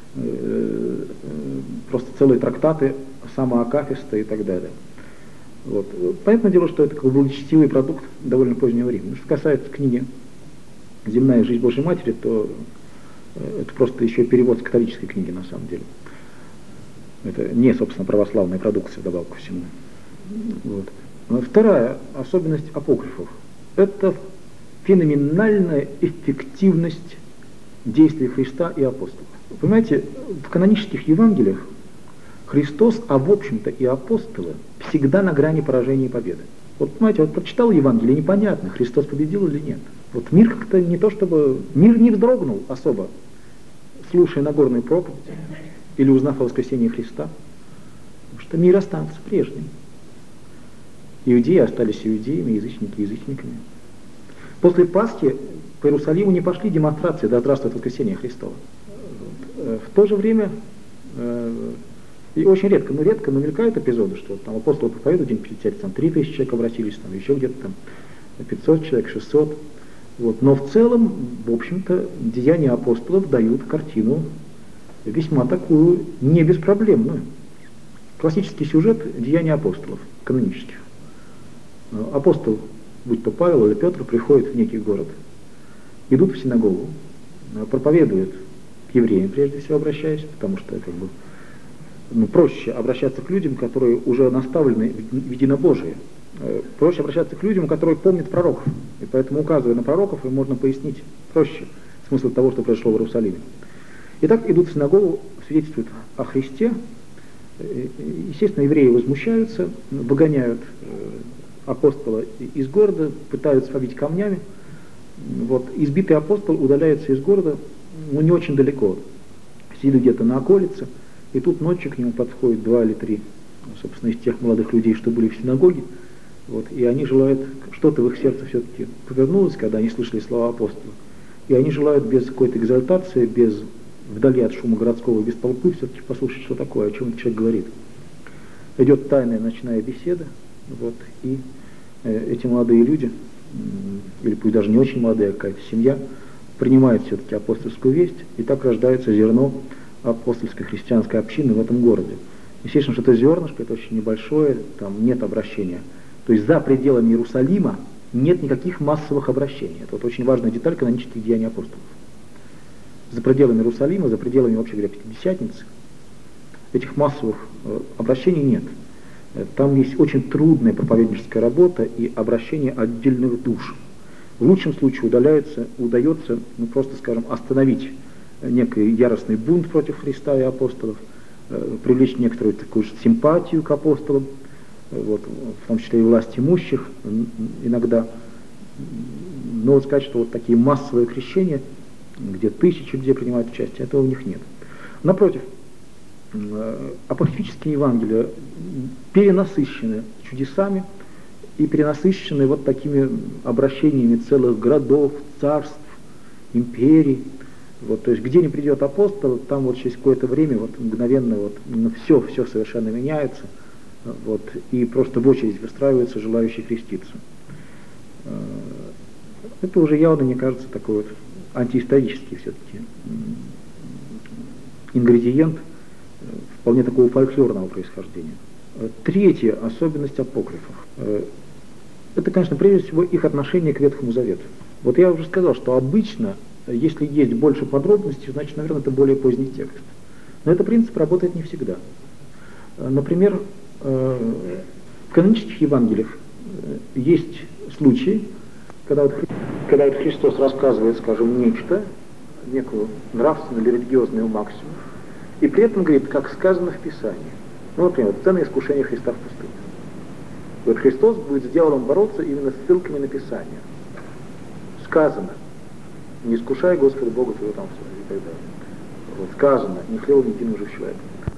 просто целые трактаты самоакафиста и так далее. Вот. Понятное дело, что это как бы благочестивый продукт довольно позднего времени. Что касается книги «Земная жизнь Божьей Матери», то это просто еще перевод с католической книги на самом деле. Это не, собственно, православная продукция, вдобавок ко всему. Вот. Вторая особенность апокрифов – это феноменальная эффективность действий Христа и апостолов. Понимаете, в канонических Евангелиях Христос, а в общем-то и апостолы, всегда на грани поражения и победы. Вот понимаете, вот прочитал Евангелие, непонятно, Христос победил или нет. Вот мир как-то не то чтобы... Мир не вздрогнул особо, слушая Нагорную проповедь или узнав о воскресении Христа, потому что мир останется прежним. Иудеи остались иудеями, язычники язычниками. После Пасхи по Иерусалиму не пошли демонстрации «Да здравствует воскресение Христово». В то же время... И очень редко, но мелькают эпизоды, что там апостолы проповедуют день Пятидесятницы, там 3000 человек обратились, там еще где-то там 500 человек, 600. Вот. Но в целом, в общем-то, деяния апостолов дают картину весьма такую не беспроблемную. Классический сюжет деяния апостолов, канонических. Апостол, будь то Павел или Петр, приходят в некий город, идут в синагогу, проповедуют к евреям, прежде всего обращаясь, потому что как бы проще обращаться к людям, которые уже наставлены в единобожие. Проще обращаться к людям, которые помнят пророков. И поэтому, указывая на пророков, им можно пояснить проще смысл того, что произошло в Иерусалиме. Итак, идут в синагогу, свидетельствуют о Христе. Естественно, евреи возмущаются, выгоняют апостола из города, пытаются побить камнями. Вот. Избитый апостол удаляется из города, но не очень далеко. Сидит где-то на околице, и тут ночью к нему подходят 2 или 3, собственно, из тех молодых людей, что были в синагоге. Вот. И они желают, что-то в их сердце все-таки повернулось, когда они слышали слова апостола. И они желают без какой-то экзальтации, вдали от шума городского, без толпы, все-таки послушать, что такое, о чем этот человек говорит. Идет тайная ночная беседа, вот, и эти молодые люди, или пусть даже не очень молодые, а какая-то семья, принимает все-таки апостольскую весть, и так рождается зерно апостольской христианской общины в этом городе. Естественно, что это зернышко, это очень небольшое, там нет обращения. То есть за пределами Иерусалима нет никаких массовых обращений. Это вот очень важная деталь канонических деяний апостолов. За пределами Иерусалима, за пределами, вообще говоря, Пятидесятницы, этих массовых обращений нет. Там есть очень трудная проповедническая работа и обращение отдельных душ. В лучшем случае удается, просто, скажем, остановить некий яростный бунт против Христа и апостолов, привлечь некоторую такую же симпатию к апостолам, вот, в том числе и власть имущих иногда. Но вот сказать, что вот такие массовые крещения, где тысячи людей принимают участие, этого у них нет. Напротив, апокрифические Евангелия перенасыщены чудесами и перенасыщены вот такими обращениями целых городов, царств, империй. Вот, то есть где не придет апостол, там вот через какое-то время вот, мгновенно вот, все совершенно меняется, вот, и просто в очередь выстраиваются желающие креститься. Это уже явно, мне кажется, такой вот антиисторический все-таки ингредиент вполне такого фольклорного происхождения. Третья особенность апокрифов. Это, конечно, прежде всего их отношение к Ветхому Завету. Вот я уже сказал, что обычно, если есть больше подробностей, значит, наверное, это более поздний текст. Но этот принцип работает не всегда. Например, в канонических Евангелиях есть случаи, когда вот Христос рассказывает, скажем, нечто, некую нравственную или религиозную максимум, и при этом говорит, как сказано в Писании. Ну, например, сцена искушения Христа в пустыне. Вот Христос будет с дьяволом бороться именно ссылками на Писание. Сказано, не искушай Господа Бога твоего там и так далее. Вот, сказано, не хлебом единым жив человек.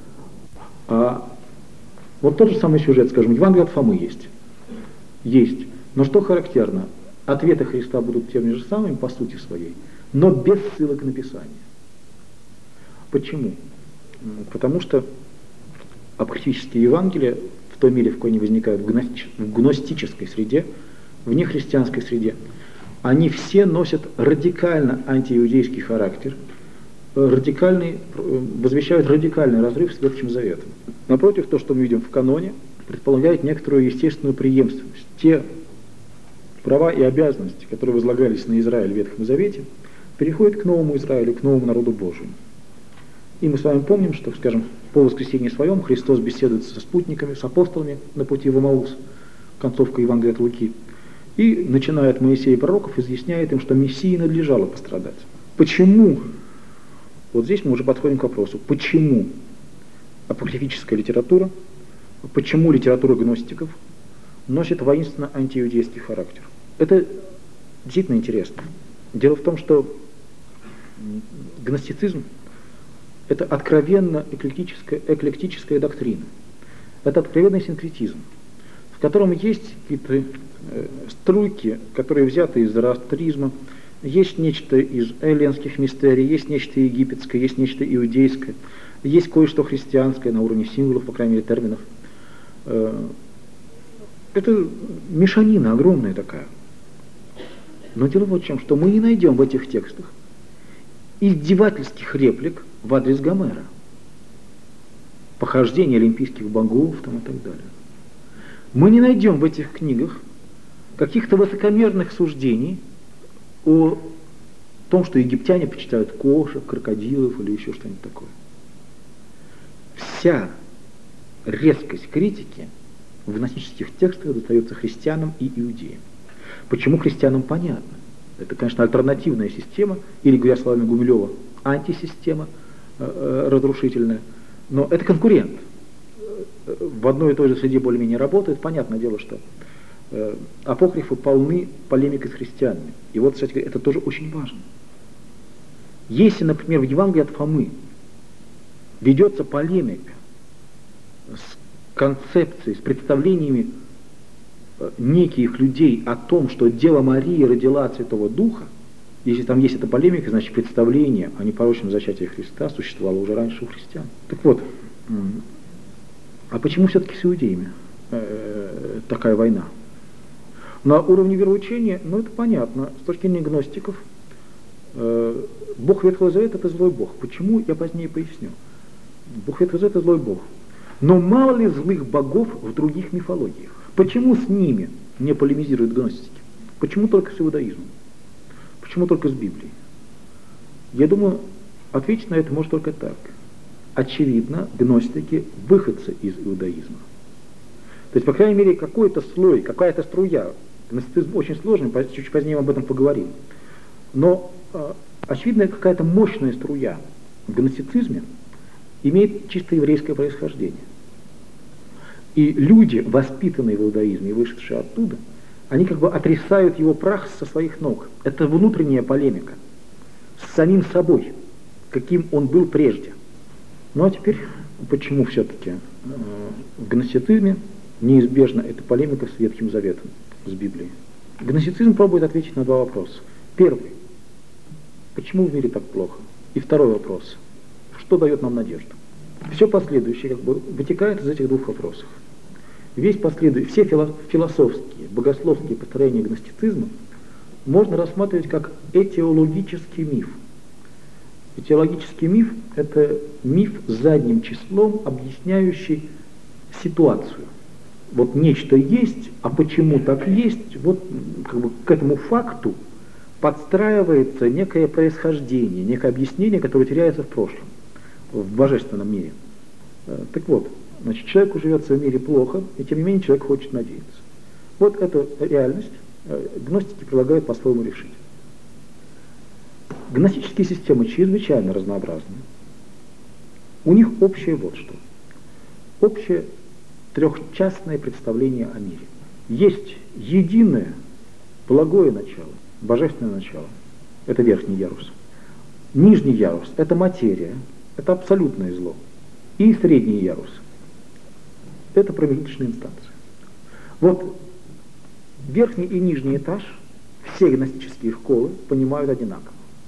Вот тот же самый сюжет, скажем, Евангелие от Фомы есть. Есть. Но что характерно, ответы Христа будут теми же самыми по сути своей, но без ссылок на Писание. Почему? Потому что апокрифические Евангелия в той мере, в какой они возникают в гностической среде, в нехристианской среде, они все носят радикально антииудейский характер, возвещают радикальный разрыв с Ветхим Заветом. Напротив, то, что мы видим в каноне, предполагает некоторую естественную преемственность. Те права и обязанности, которые возлагались на Израиль в Ветхом Завете, переходят к новому Израилю, к новому народу Божьему. И мы с вами помним, что, скажем, по воскресенье своем Христос беседует со спутниками, с апостолами на пути в Эмаус, концовка Евангелия от Луки, и, начиная от Моисея и пророков, изъясняет им, что Мессии надлежало пострадать. Почему? Вот здесь мы уже подходим к вопросу, почему апокрифическая литература, почему литература гностиков носит воинственно антииудейский характер? Это действительно интересно. Дело в том, что гностицизм – это откровенно эклектическая доктрина. Это откровенный синкретизм, в котором есть какие-то струйки, которые взяты из зороастризма, есть нечто из эллинских мистерий, есть нечто египетское, есть нечто иудейское, есть кое-что христианское на уровне символов, по крайней мере, терминов. Это мешанина огромная такая. Но дело вот в чем, что мы не найдем в этих текстах издевательских реплик в адрес Гомера, похождения олимпийских богов там, и так далее. Мы не найдем в этих книгах каких-то высокомерных суждений о том, что египтяне почитают кошек, крокодилов или еще что-нибудь такое. вся резкость критики в гностических текстах достается христианам и иудеям. Почему христианам понятно? Это, конечно, альтернативная система, или, говоря словами Гумилева, антисистема разрушительная, но это конкурент. В одной и той же среде более-менее работает. Понятное дело, что апокрифы полны полемикой с христианами. И вот, кстати, это тоже очень важно. Если, например, в Евангелии от Фомы ведется полемика с концепцией, с представлениями неких людей о том, что Дева Мария родила от Святого Духа, если там есть эта полемика, значит представление о непорочном зачатии Христа существовало уже раньше у христиан. Так вот, а почему все-таки с иудеями такая война? На уровне вероучения, ну это понятно, с точки зрения гностиков, Бог Ветхого Завета — это злой Бог. Почему, я позднее поясню. Бог Ветхого Завета — это злой Бог. Но мало ли злых богов в других мифологиях? Почему с ними не полемизируют гностики? Почему только с иудаизмом? Почему только с Библией? Я думаю, ответить на это может только так. Очевидно, гностики — выходцы из иудаизма. То есть, по крайней мере, какой-то слой, какая-то струя. Гностицизм очень сложный, чуть позднее об этом поговорим. Но очевидно, какая-то мощная струя в гностицизме имеет чисто еврейское происхождение. И люди, воспитанные в иудаизме и вышедшие оттуда, они как бы отрисают его прах со своих ног. Это внутренняя полемика с самим собой, каким он был прежде. Ну а теперь, почему все-таки в гностицизме неизбежна эта полемика с Ветхим Заветом, с Библией? Гностицизм пробует ответить на два вопроса. Первый. Почему в мире так плохо? И второй вопрос. Что дает нам надежду? Все последующее как бы вытекает из этих двух вопросов. Все философские, богословские построения гностицизма можно рассматривать как этиологический миф. Этиологический миф – это миф задним числом, объясняющий ситуацию. Вот нечто есть, а почему так есть, вот как бы к этому факту подстраивается некое происхождение, некое объяснение, которое теряется в прошлом, в божественном мире. Так вот, значит, человеку живет в своем мире плохо, и тем не менее человек хочет надеяться. Вот эту реальность гностики предлагают по-своему решить. Гностические системы чрезвычайно разнообразны. У них общее вот что. Общее трехчастное представление о мире. Есть единое благое начало, божественное начало. Это верхний ярус. Нижний ярус – это материя, это абсолютное зло. И средний ярус – это промежуточные инстанции. Вот верхний и нижний этаж все гностические школы понимают одинаково.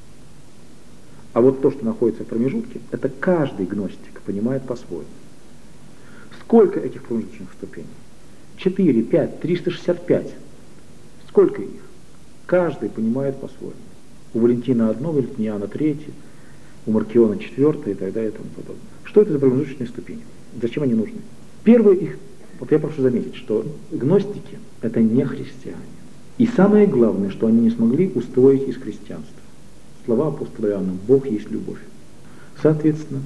А вот то, что находится в промежутке, это каждый гностик понимает по-своему. Сколько этих промежуточных ступеней? 4, 5, 365. Сколько их? Каждый понимает по-своему. У Валентина одно, у Валентиниана третье, у Маркиона четвертое и так далее и тому подобное. Что это за промежуточные ступени? Зачем они нужны? Первое их, вот я прошу заметить, что гностики – это не христиане. И самое главное, что они не смогли устроить из христианства. Слова апостола Иоанна: «Бог есть любовь». Соответственно,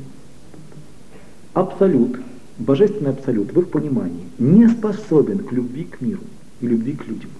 абсолют, божественный абсолют в их понимании не способен к любви к миру и любви к людям.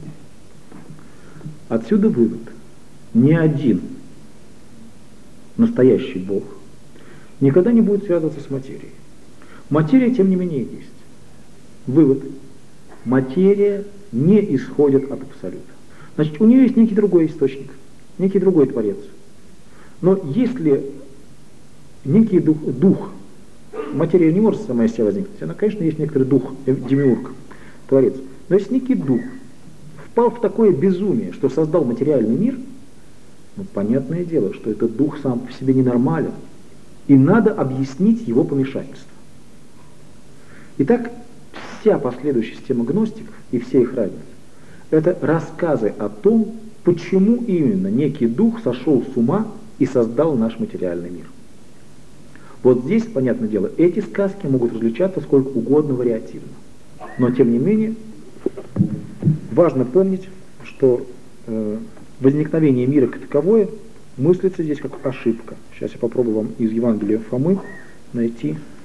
Отсюда вывод. Ни один настоящий Бог никогда не будет связываться с материей. Материя, тем не менее, есть. Вывод. Материя не исходит от абсолюта. Значит, у нее есть некий другой источник, некий другой творец. Но если некий дух, материя не может сама из себя возникнуть, она, конечно, есть некоторый дух, демиург, творец. Но если некий дух впал в такое безумие, что создал материальный мир, ну, понятное дело, что этот дух сам по себе ненормален, и надо объяснить его помешательство. Итак, вся последующая система гностиков и все их разницы – это рассказы о том, почему именно некий дух сошел с ума и создал наш материальный мир. Вот здесь, понятное дело, эти сказки могут различаться сколько угодно вариативно. Но, тем не менее, важно помнить, что возникновение мира как таковое мыслится здесь как ошибка. Сейчас я попробую вам из Евангелия Фомы найти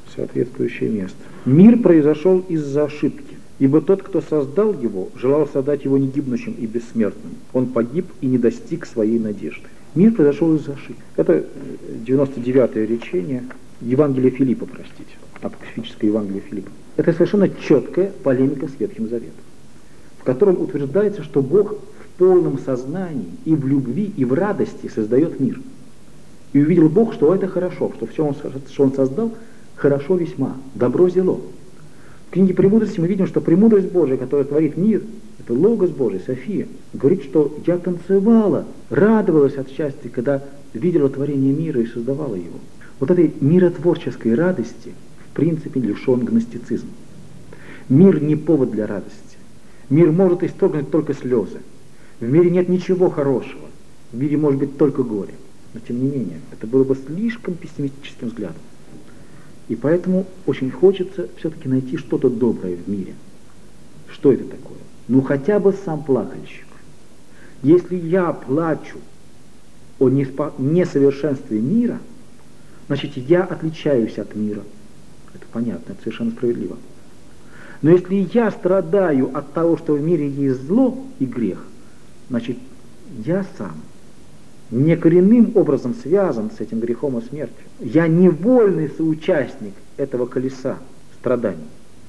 соответствующее место. Мир произошел из-за ошибки, ибо тот, кто создал его, желал создать его негибнущим и бессмертным. Он погиб и не достиг своей надежды. Мир произошел из-за ошибки. Это 99-е речение Евангелия Филиппа, простите, апокрифическое Евангелие Филиппа. Это совершенно четкая полемика с Ветхим Заветом, в котором утверждается, что Бог в полном сознании и в любви, и в радости создает мир. И увидел Бог, что это хорошо, что все, что Он создал, хорошо весьма, добро зело. В книге «Премудрости» мы видим, что премудрость Божия, которая творит мир, это Логос Божий, София, говорит, что я танцевала, радовалась от счастья, когда видела творение мира и создавала его. Вот этой миротворческой радости в принципе лишен гностицизм. Мир не повод для радости. Мир может исторгнуть только слезы. В мире нет ничего хорошего. В мире может быть только горе. Но тем не менее, это было бы слишком пессимистическим взглядом. И поэтому очень хочется все-таки найти что-то доброе в мире. Что это такое? Ну хотя бы сам плакальщик. Если я плачу о несовершенстве мира, значит я отличаюсь от мира. Это понятно, это совершенно справедливо. Но если я страдаю от того, что в мире есть зло и грех, значит я сам некоренным образом связан с этим грехом и смертью. Я невольный соучастник этого колеса страданий.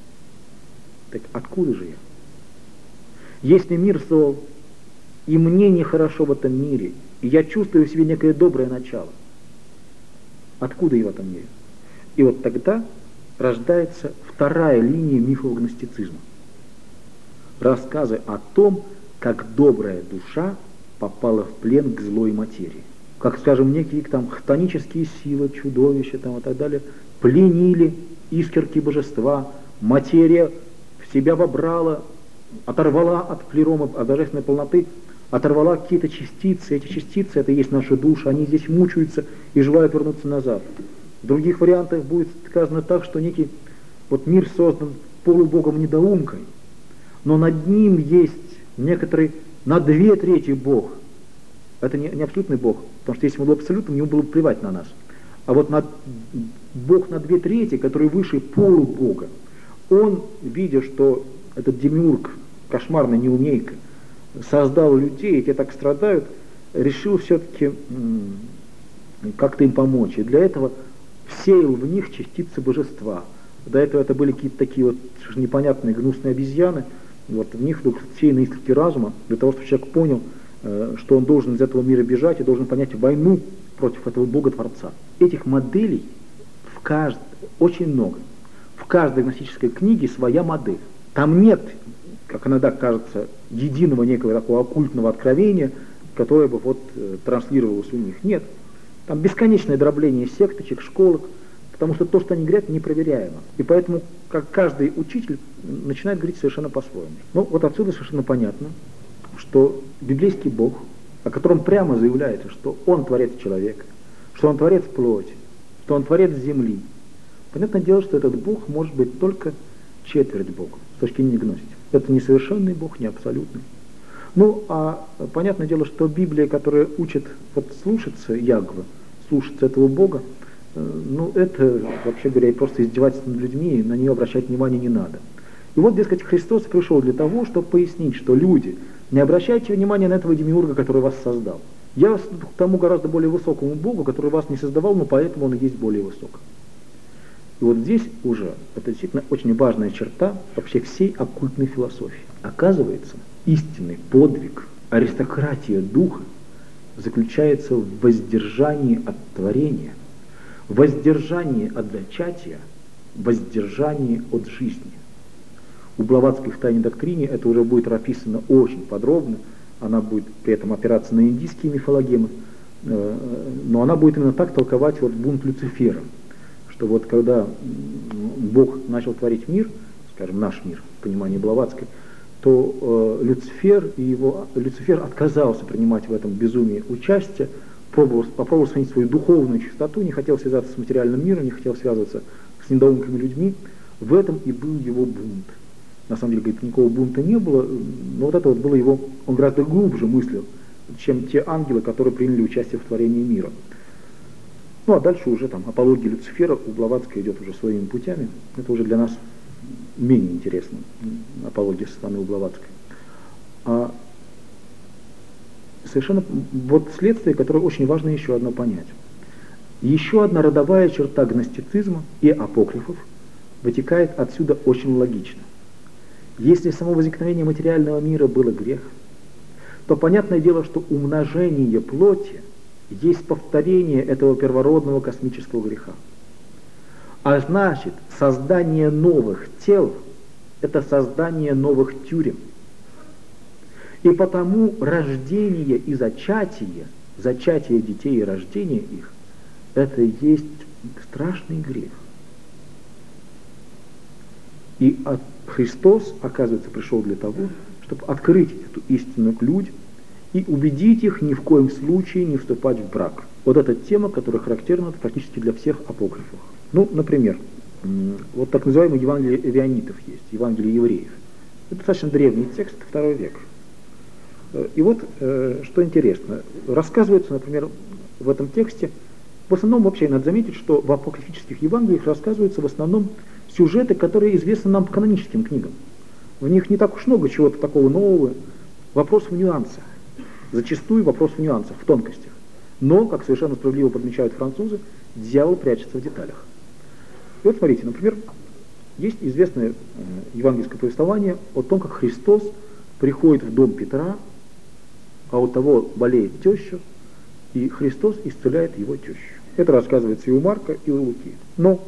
Так откуда же я? Если мир зол, и мне нехорошо в этом мире, и я чувствую в себе некое доброе начало, откуда я в этом мире? И вот тогда рождается вторая линия мифов гностицизма. Рассказы о том, как добрая душа попала в плен к злой материи. Как, скажем, некие там хтонические силы, чудовища там, и так далее, пленили искорки божества, материя в себя вобрала, оторвала от плерома, от божественной полноты, оторвала какие-то частицы. Эти частицы, это и есть наши души, они здесь мучаются и желают вернуться назад. В других вариантах будет сказано так, что некий вот мир создан полубогом-недоумкой, но над ним есть некоторый на 2/3 Бог. Это не абсолютный Бог, потому что если он был абсолютным, ему было плевать на нас. А вот Бог на 2/3, который выше полубога, он, видя, что этот демиург, кошмарный неумейка, создал людей, и те так страдают, решил все-таки как-то им помочь. И для этого всеял в них частицы божества. До этого это были какие-то такие вот непонятные гнусные обезьяны. Вот в них вдруг сеяны искорки разума, для того, чтобы человек понял, что он должен из этого мира бежать и должен понять войну против этого Бога-творца. Этих моделей очень много. В каждой гностической книге своя модель. Там нет, как иногда кажется, единого некого такого оккультного откровения, которое бы вот транслировалось у них. Нет. Там бесконечное дробление секточек, школок, потому что то, что они говорят, непроверяемо. И поэтому как каждый учитель начинает говорить совершенно по-своему. Ну, вот отсюда совершенно понятно, что библейский Бог, о котором прямо заявляется, что Он творец человека, что Он творец плоти, что Он творец земли. Понятное дело, что этот Бог может быть только четверть Бога, с точки зрения гностики. Это не совершенный Бог, не абсолютный. Ну, а понятное дело, что Библия, которая учит вот слушаться Ягвы, слушаться этого Бога, ну, это, вообще говоря, просто издевательство над людьми, и на нее обращать внимания не надо. И вот, дескать, Христос пришел для того, чтобы пояснить, что люди, не обращайте внимания на этого демиурга, который вас создал. Я к тому гораздо более высокому Богу, который вас не создавал, но поэтому Он и есть более высок. И вот здесь уже, это действительно очень важная черта вообще всей оккультной философии. Оказывается, истинный подвиг, аристократия духа заключается в воздержании от творения, воздержании от зачатия, воздержании от жизни. У Блаватской в «Тайной доктрине» это уже будет описано очень подробно, она будет при этом опираться на индийские мифологемы, но она будет именно так толковать вот бунт Люцифера, что вот когда Бог начал творить мир, скажем, наш мир, в понимании Блаватской, то Люцифер отказался принимать в этом безумии участие, попробовал сохранить свою духовную чистоту, не хотел связаться с материальным миром, не хотел связываться с недоумкими людьми. В этом и был его бунт. На самом деле, говорит, никакого бунта не было, но вот это вот было его, он гораздо глубже мыслил, чем те ангелы, которые приняли участие в творении мира. Ну, а дальше уже там апология Люцифера у Блаватской идет уже своими путями. Это уже для нас менее интересно, апология сатаны у Блаватской. А совершенно вот следствие, которое очень важно еще одно понять. Еще одна родовая черта гностицизма и апокрифов вытекает отсюда очень логично. Если само возникновение материального мира было грех, то понятное дело, что умножение плоти есть повторение этого первородного космического греха. А значит, создание новых тел – это создание новых тюрем. И потому рождение и зачатие детей и рождение их – это и есть страшный грех. И Христос, оказывается, пришел для того, чтобы открыть эту истину к людям и убедить их ни в коем случае не вступать в брак. Вот эта тема, которая характерна практически для всех апокрифов. Ну, например, вот так называемый Евангелие Эвионитов есть, Евангелие евреев. Это достаточно древний текст, II век. И вот, что интересно, рассказывается, например, в этом тексте, в основном вообще надо заметить, что в апокрифических Евангелиях рассказываются в основном сюжеты, которые известны нам по каноническим книгам. В них не так уж много чего-то такого нового. Вопрос в нюансах. Зачастую вопрос в нюансах, в тонкостях. Но, как совершенно справедливо подмечают французы, дьявол прячется в деталях. И вот смотрите, например, есть известное евангельское повествование о том, как Христос приходит в дом Петра, а у того болеет теща, и Христос исцеляет его тещу. Это рассказывается и у Марка, и у Луки. Но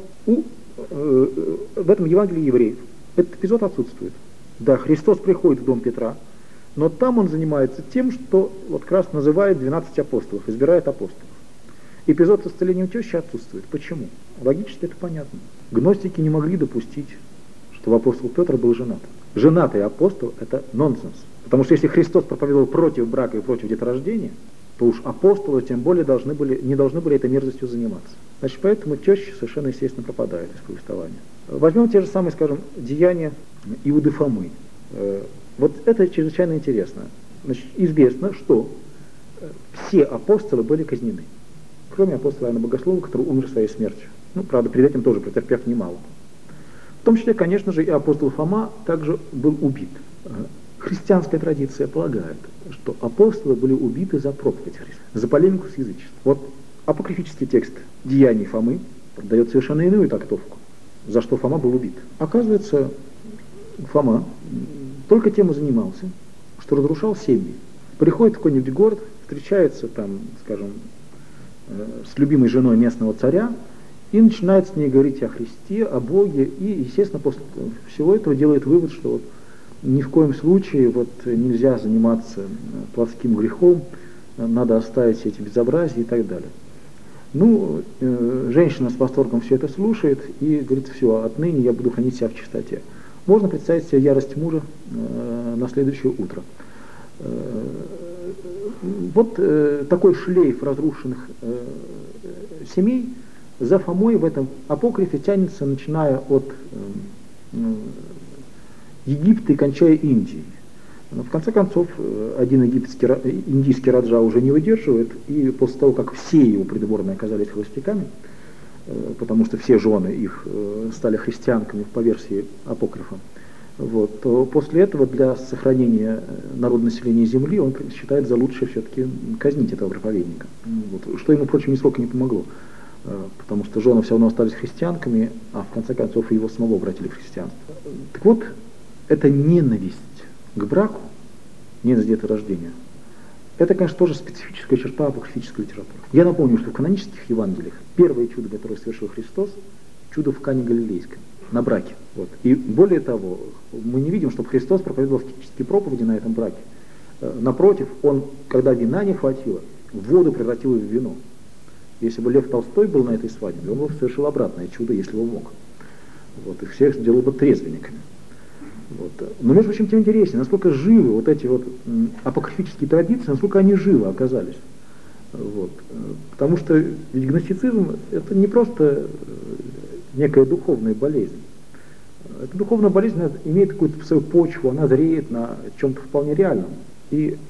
в этом Евангелии евреев этот эпизод отсутствует. Да, Христос приходит в дом Петра, но там он занимается тем, что вот как раз называет 12 апостолов, избирает апостолов. Эпизод с исцелением тещи отсутствует. Почему? Логически это понятно. Гностики не могли допустить, что апостол Петр был женат. Женатый апостол – это нонсенс. Потому что если Христос проповедовал против брака и против деторождения, то уж апостолы тем более не должны были этой мерзостью заниматься. Значит, поэтому теща совершенно естественно пропадает из повествования. Возьмем те же самые, скажем, деяния Иуды Фомы. Вот это чрезвычайно интересно. Значит, известно, что все апостолы были казнены, кроме апостола Иоанна Богослова, который умер своей смертью. Ну, правда, перед этим тоже претерпев немало. В том числе, конечно же, и апостол Фома также был убит. Христианская традиция полагает, что апостолы были убиты за проповедь Христа, за полемику с язычеством. Вот апокрифический текст «Деяний Фомы» дает совершенно иную трактовку, за что Фома был убит. Оказывается, Фома только тем и занимался, что разрушал семьи. Приходит в какой-нибудь город, встречается там, скажем, с любимой женой местного царя и начинает с ней говорить о Христе, о Боге, и, естественно, после всего этого делает вывод, что вот ни в коем случае вот нельзя заниматься плотским грехом, надо оставить все эти безобразия и так далее. Ну, женщина с восторгом все это слушает и говорит: все, отныне я буду хранить себя в чистоте. Можно представить себе ярость мужа на следующее утро. Вот такой шлейф разрушенных семей за Фомой в этом апокрифе тянется, начиная от Египта и кончая Индией. Но в конце концов, один индийский раджа уже не выдерживает, и после того, как все его придворные оказались холостяками, потому что все жены их стали христианками по версии апокрифа, вот, то после этого для сохранения народонаселения земли он считает за лучшее все-таки казнить этого проповедника. Вот, что ему, впрочем, нисколько не помогло, потому что жены все равно остались христианками, а в конце концов и его самого обратили в христианство. Так вот, эта ненависть к браку, ненависть деторождения, это, конечно, тоже специфическая черта апокрифической литературы. Я напомню, что в канонических Евангелиях первое чудо, которое совершил Христос, чудо в Кане Галилейской, на браке. Вот. И более того, мы не видим, чтобы Христос проповедовал фактические проповеди на этом браке. Напротив, он, когда вина не хватило, воду превратил в вино. Если бы Лев Толстой был на этой свадьбе, он бы совершил обратное чудо, если бы мог. Вот. И всех сделал бы трезвенниками. Вот. Но, между прочим, тем интереснее, насколько живы вот эти вот апокрифические традиции, насколько они живы оказались. Вот. Потому что ведь гностицизм – это не просто некая духовная болезнь. Эта духовная болезнь имеет какую-то свою почву, она зреет на чем-то вполне реальном. И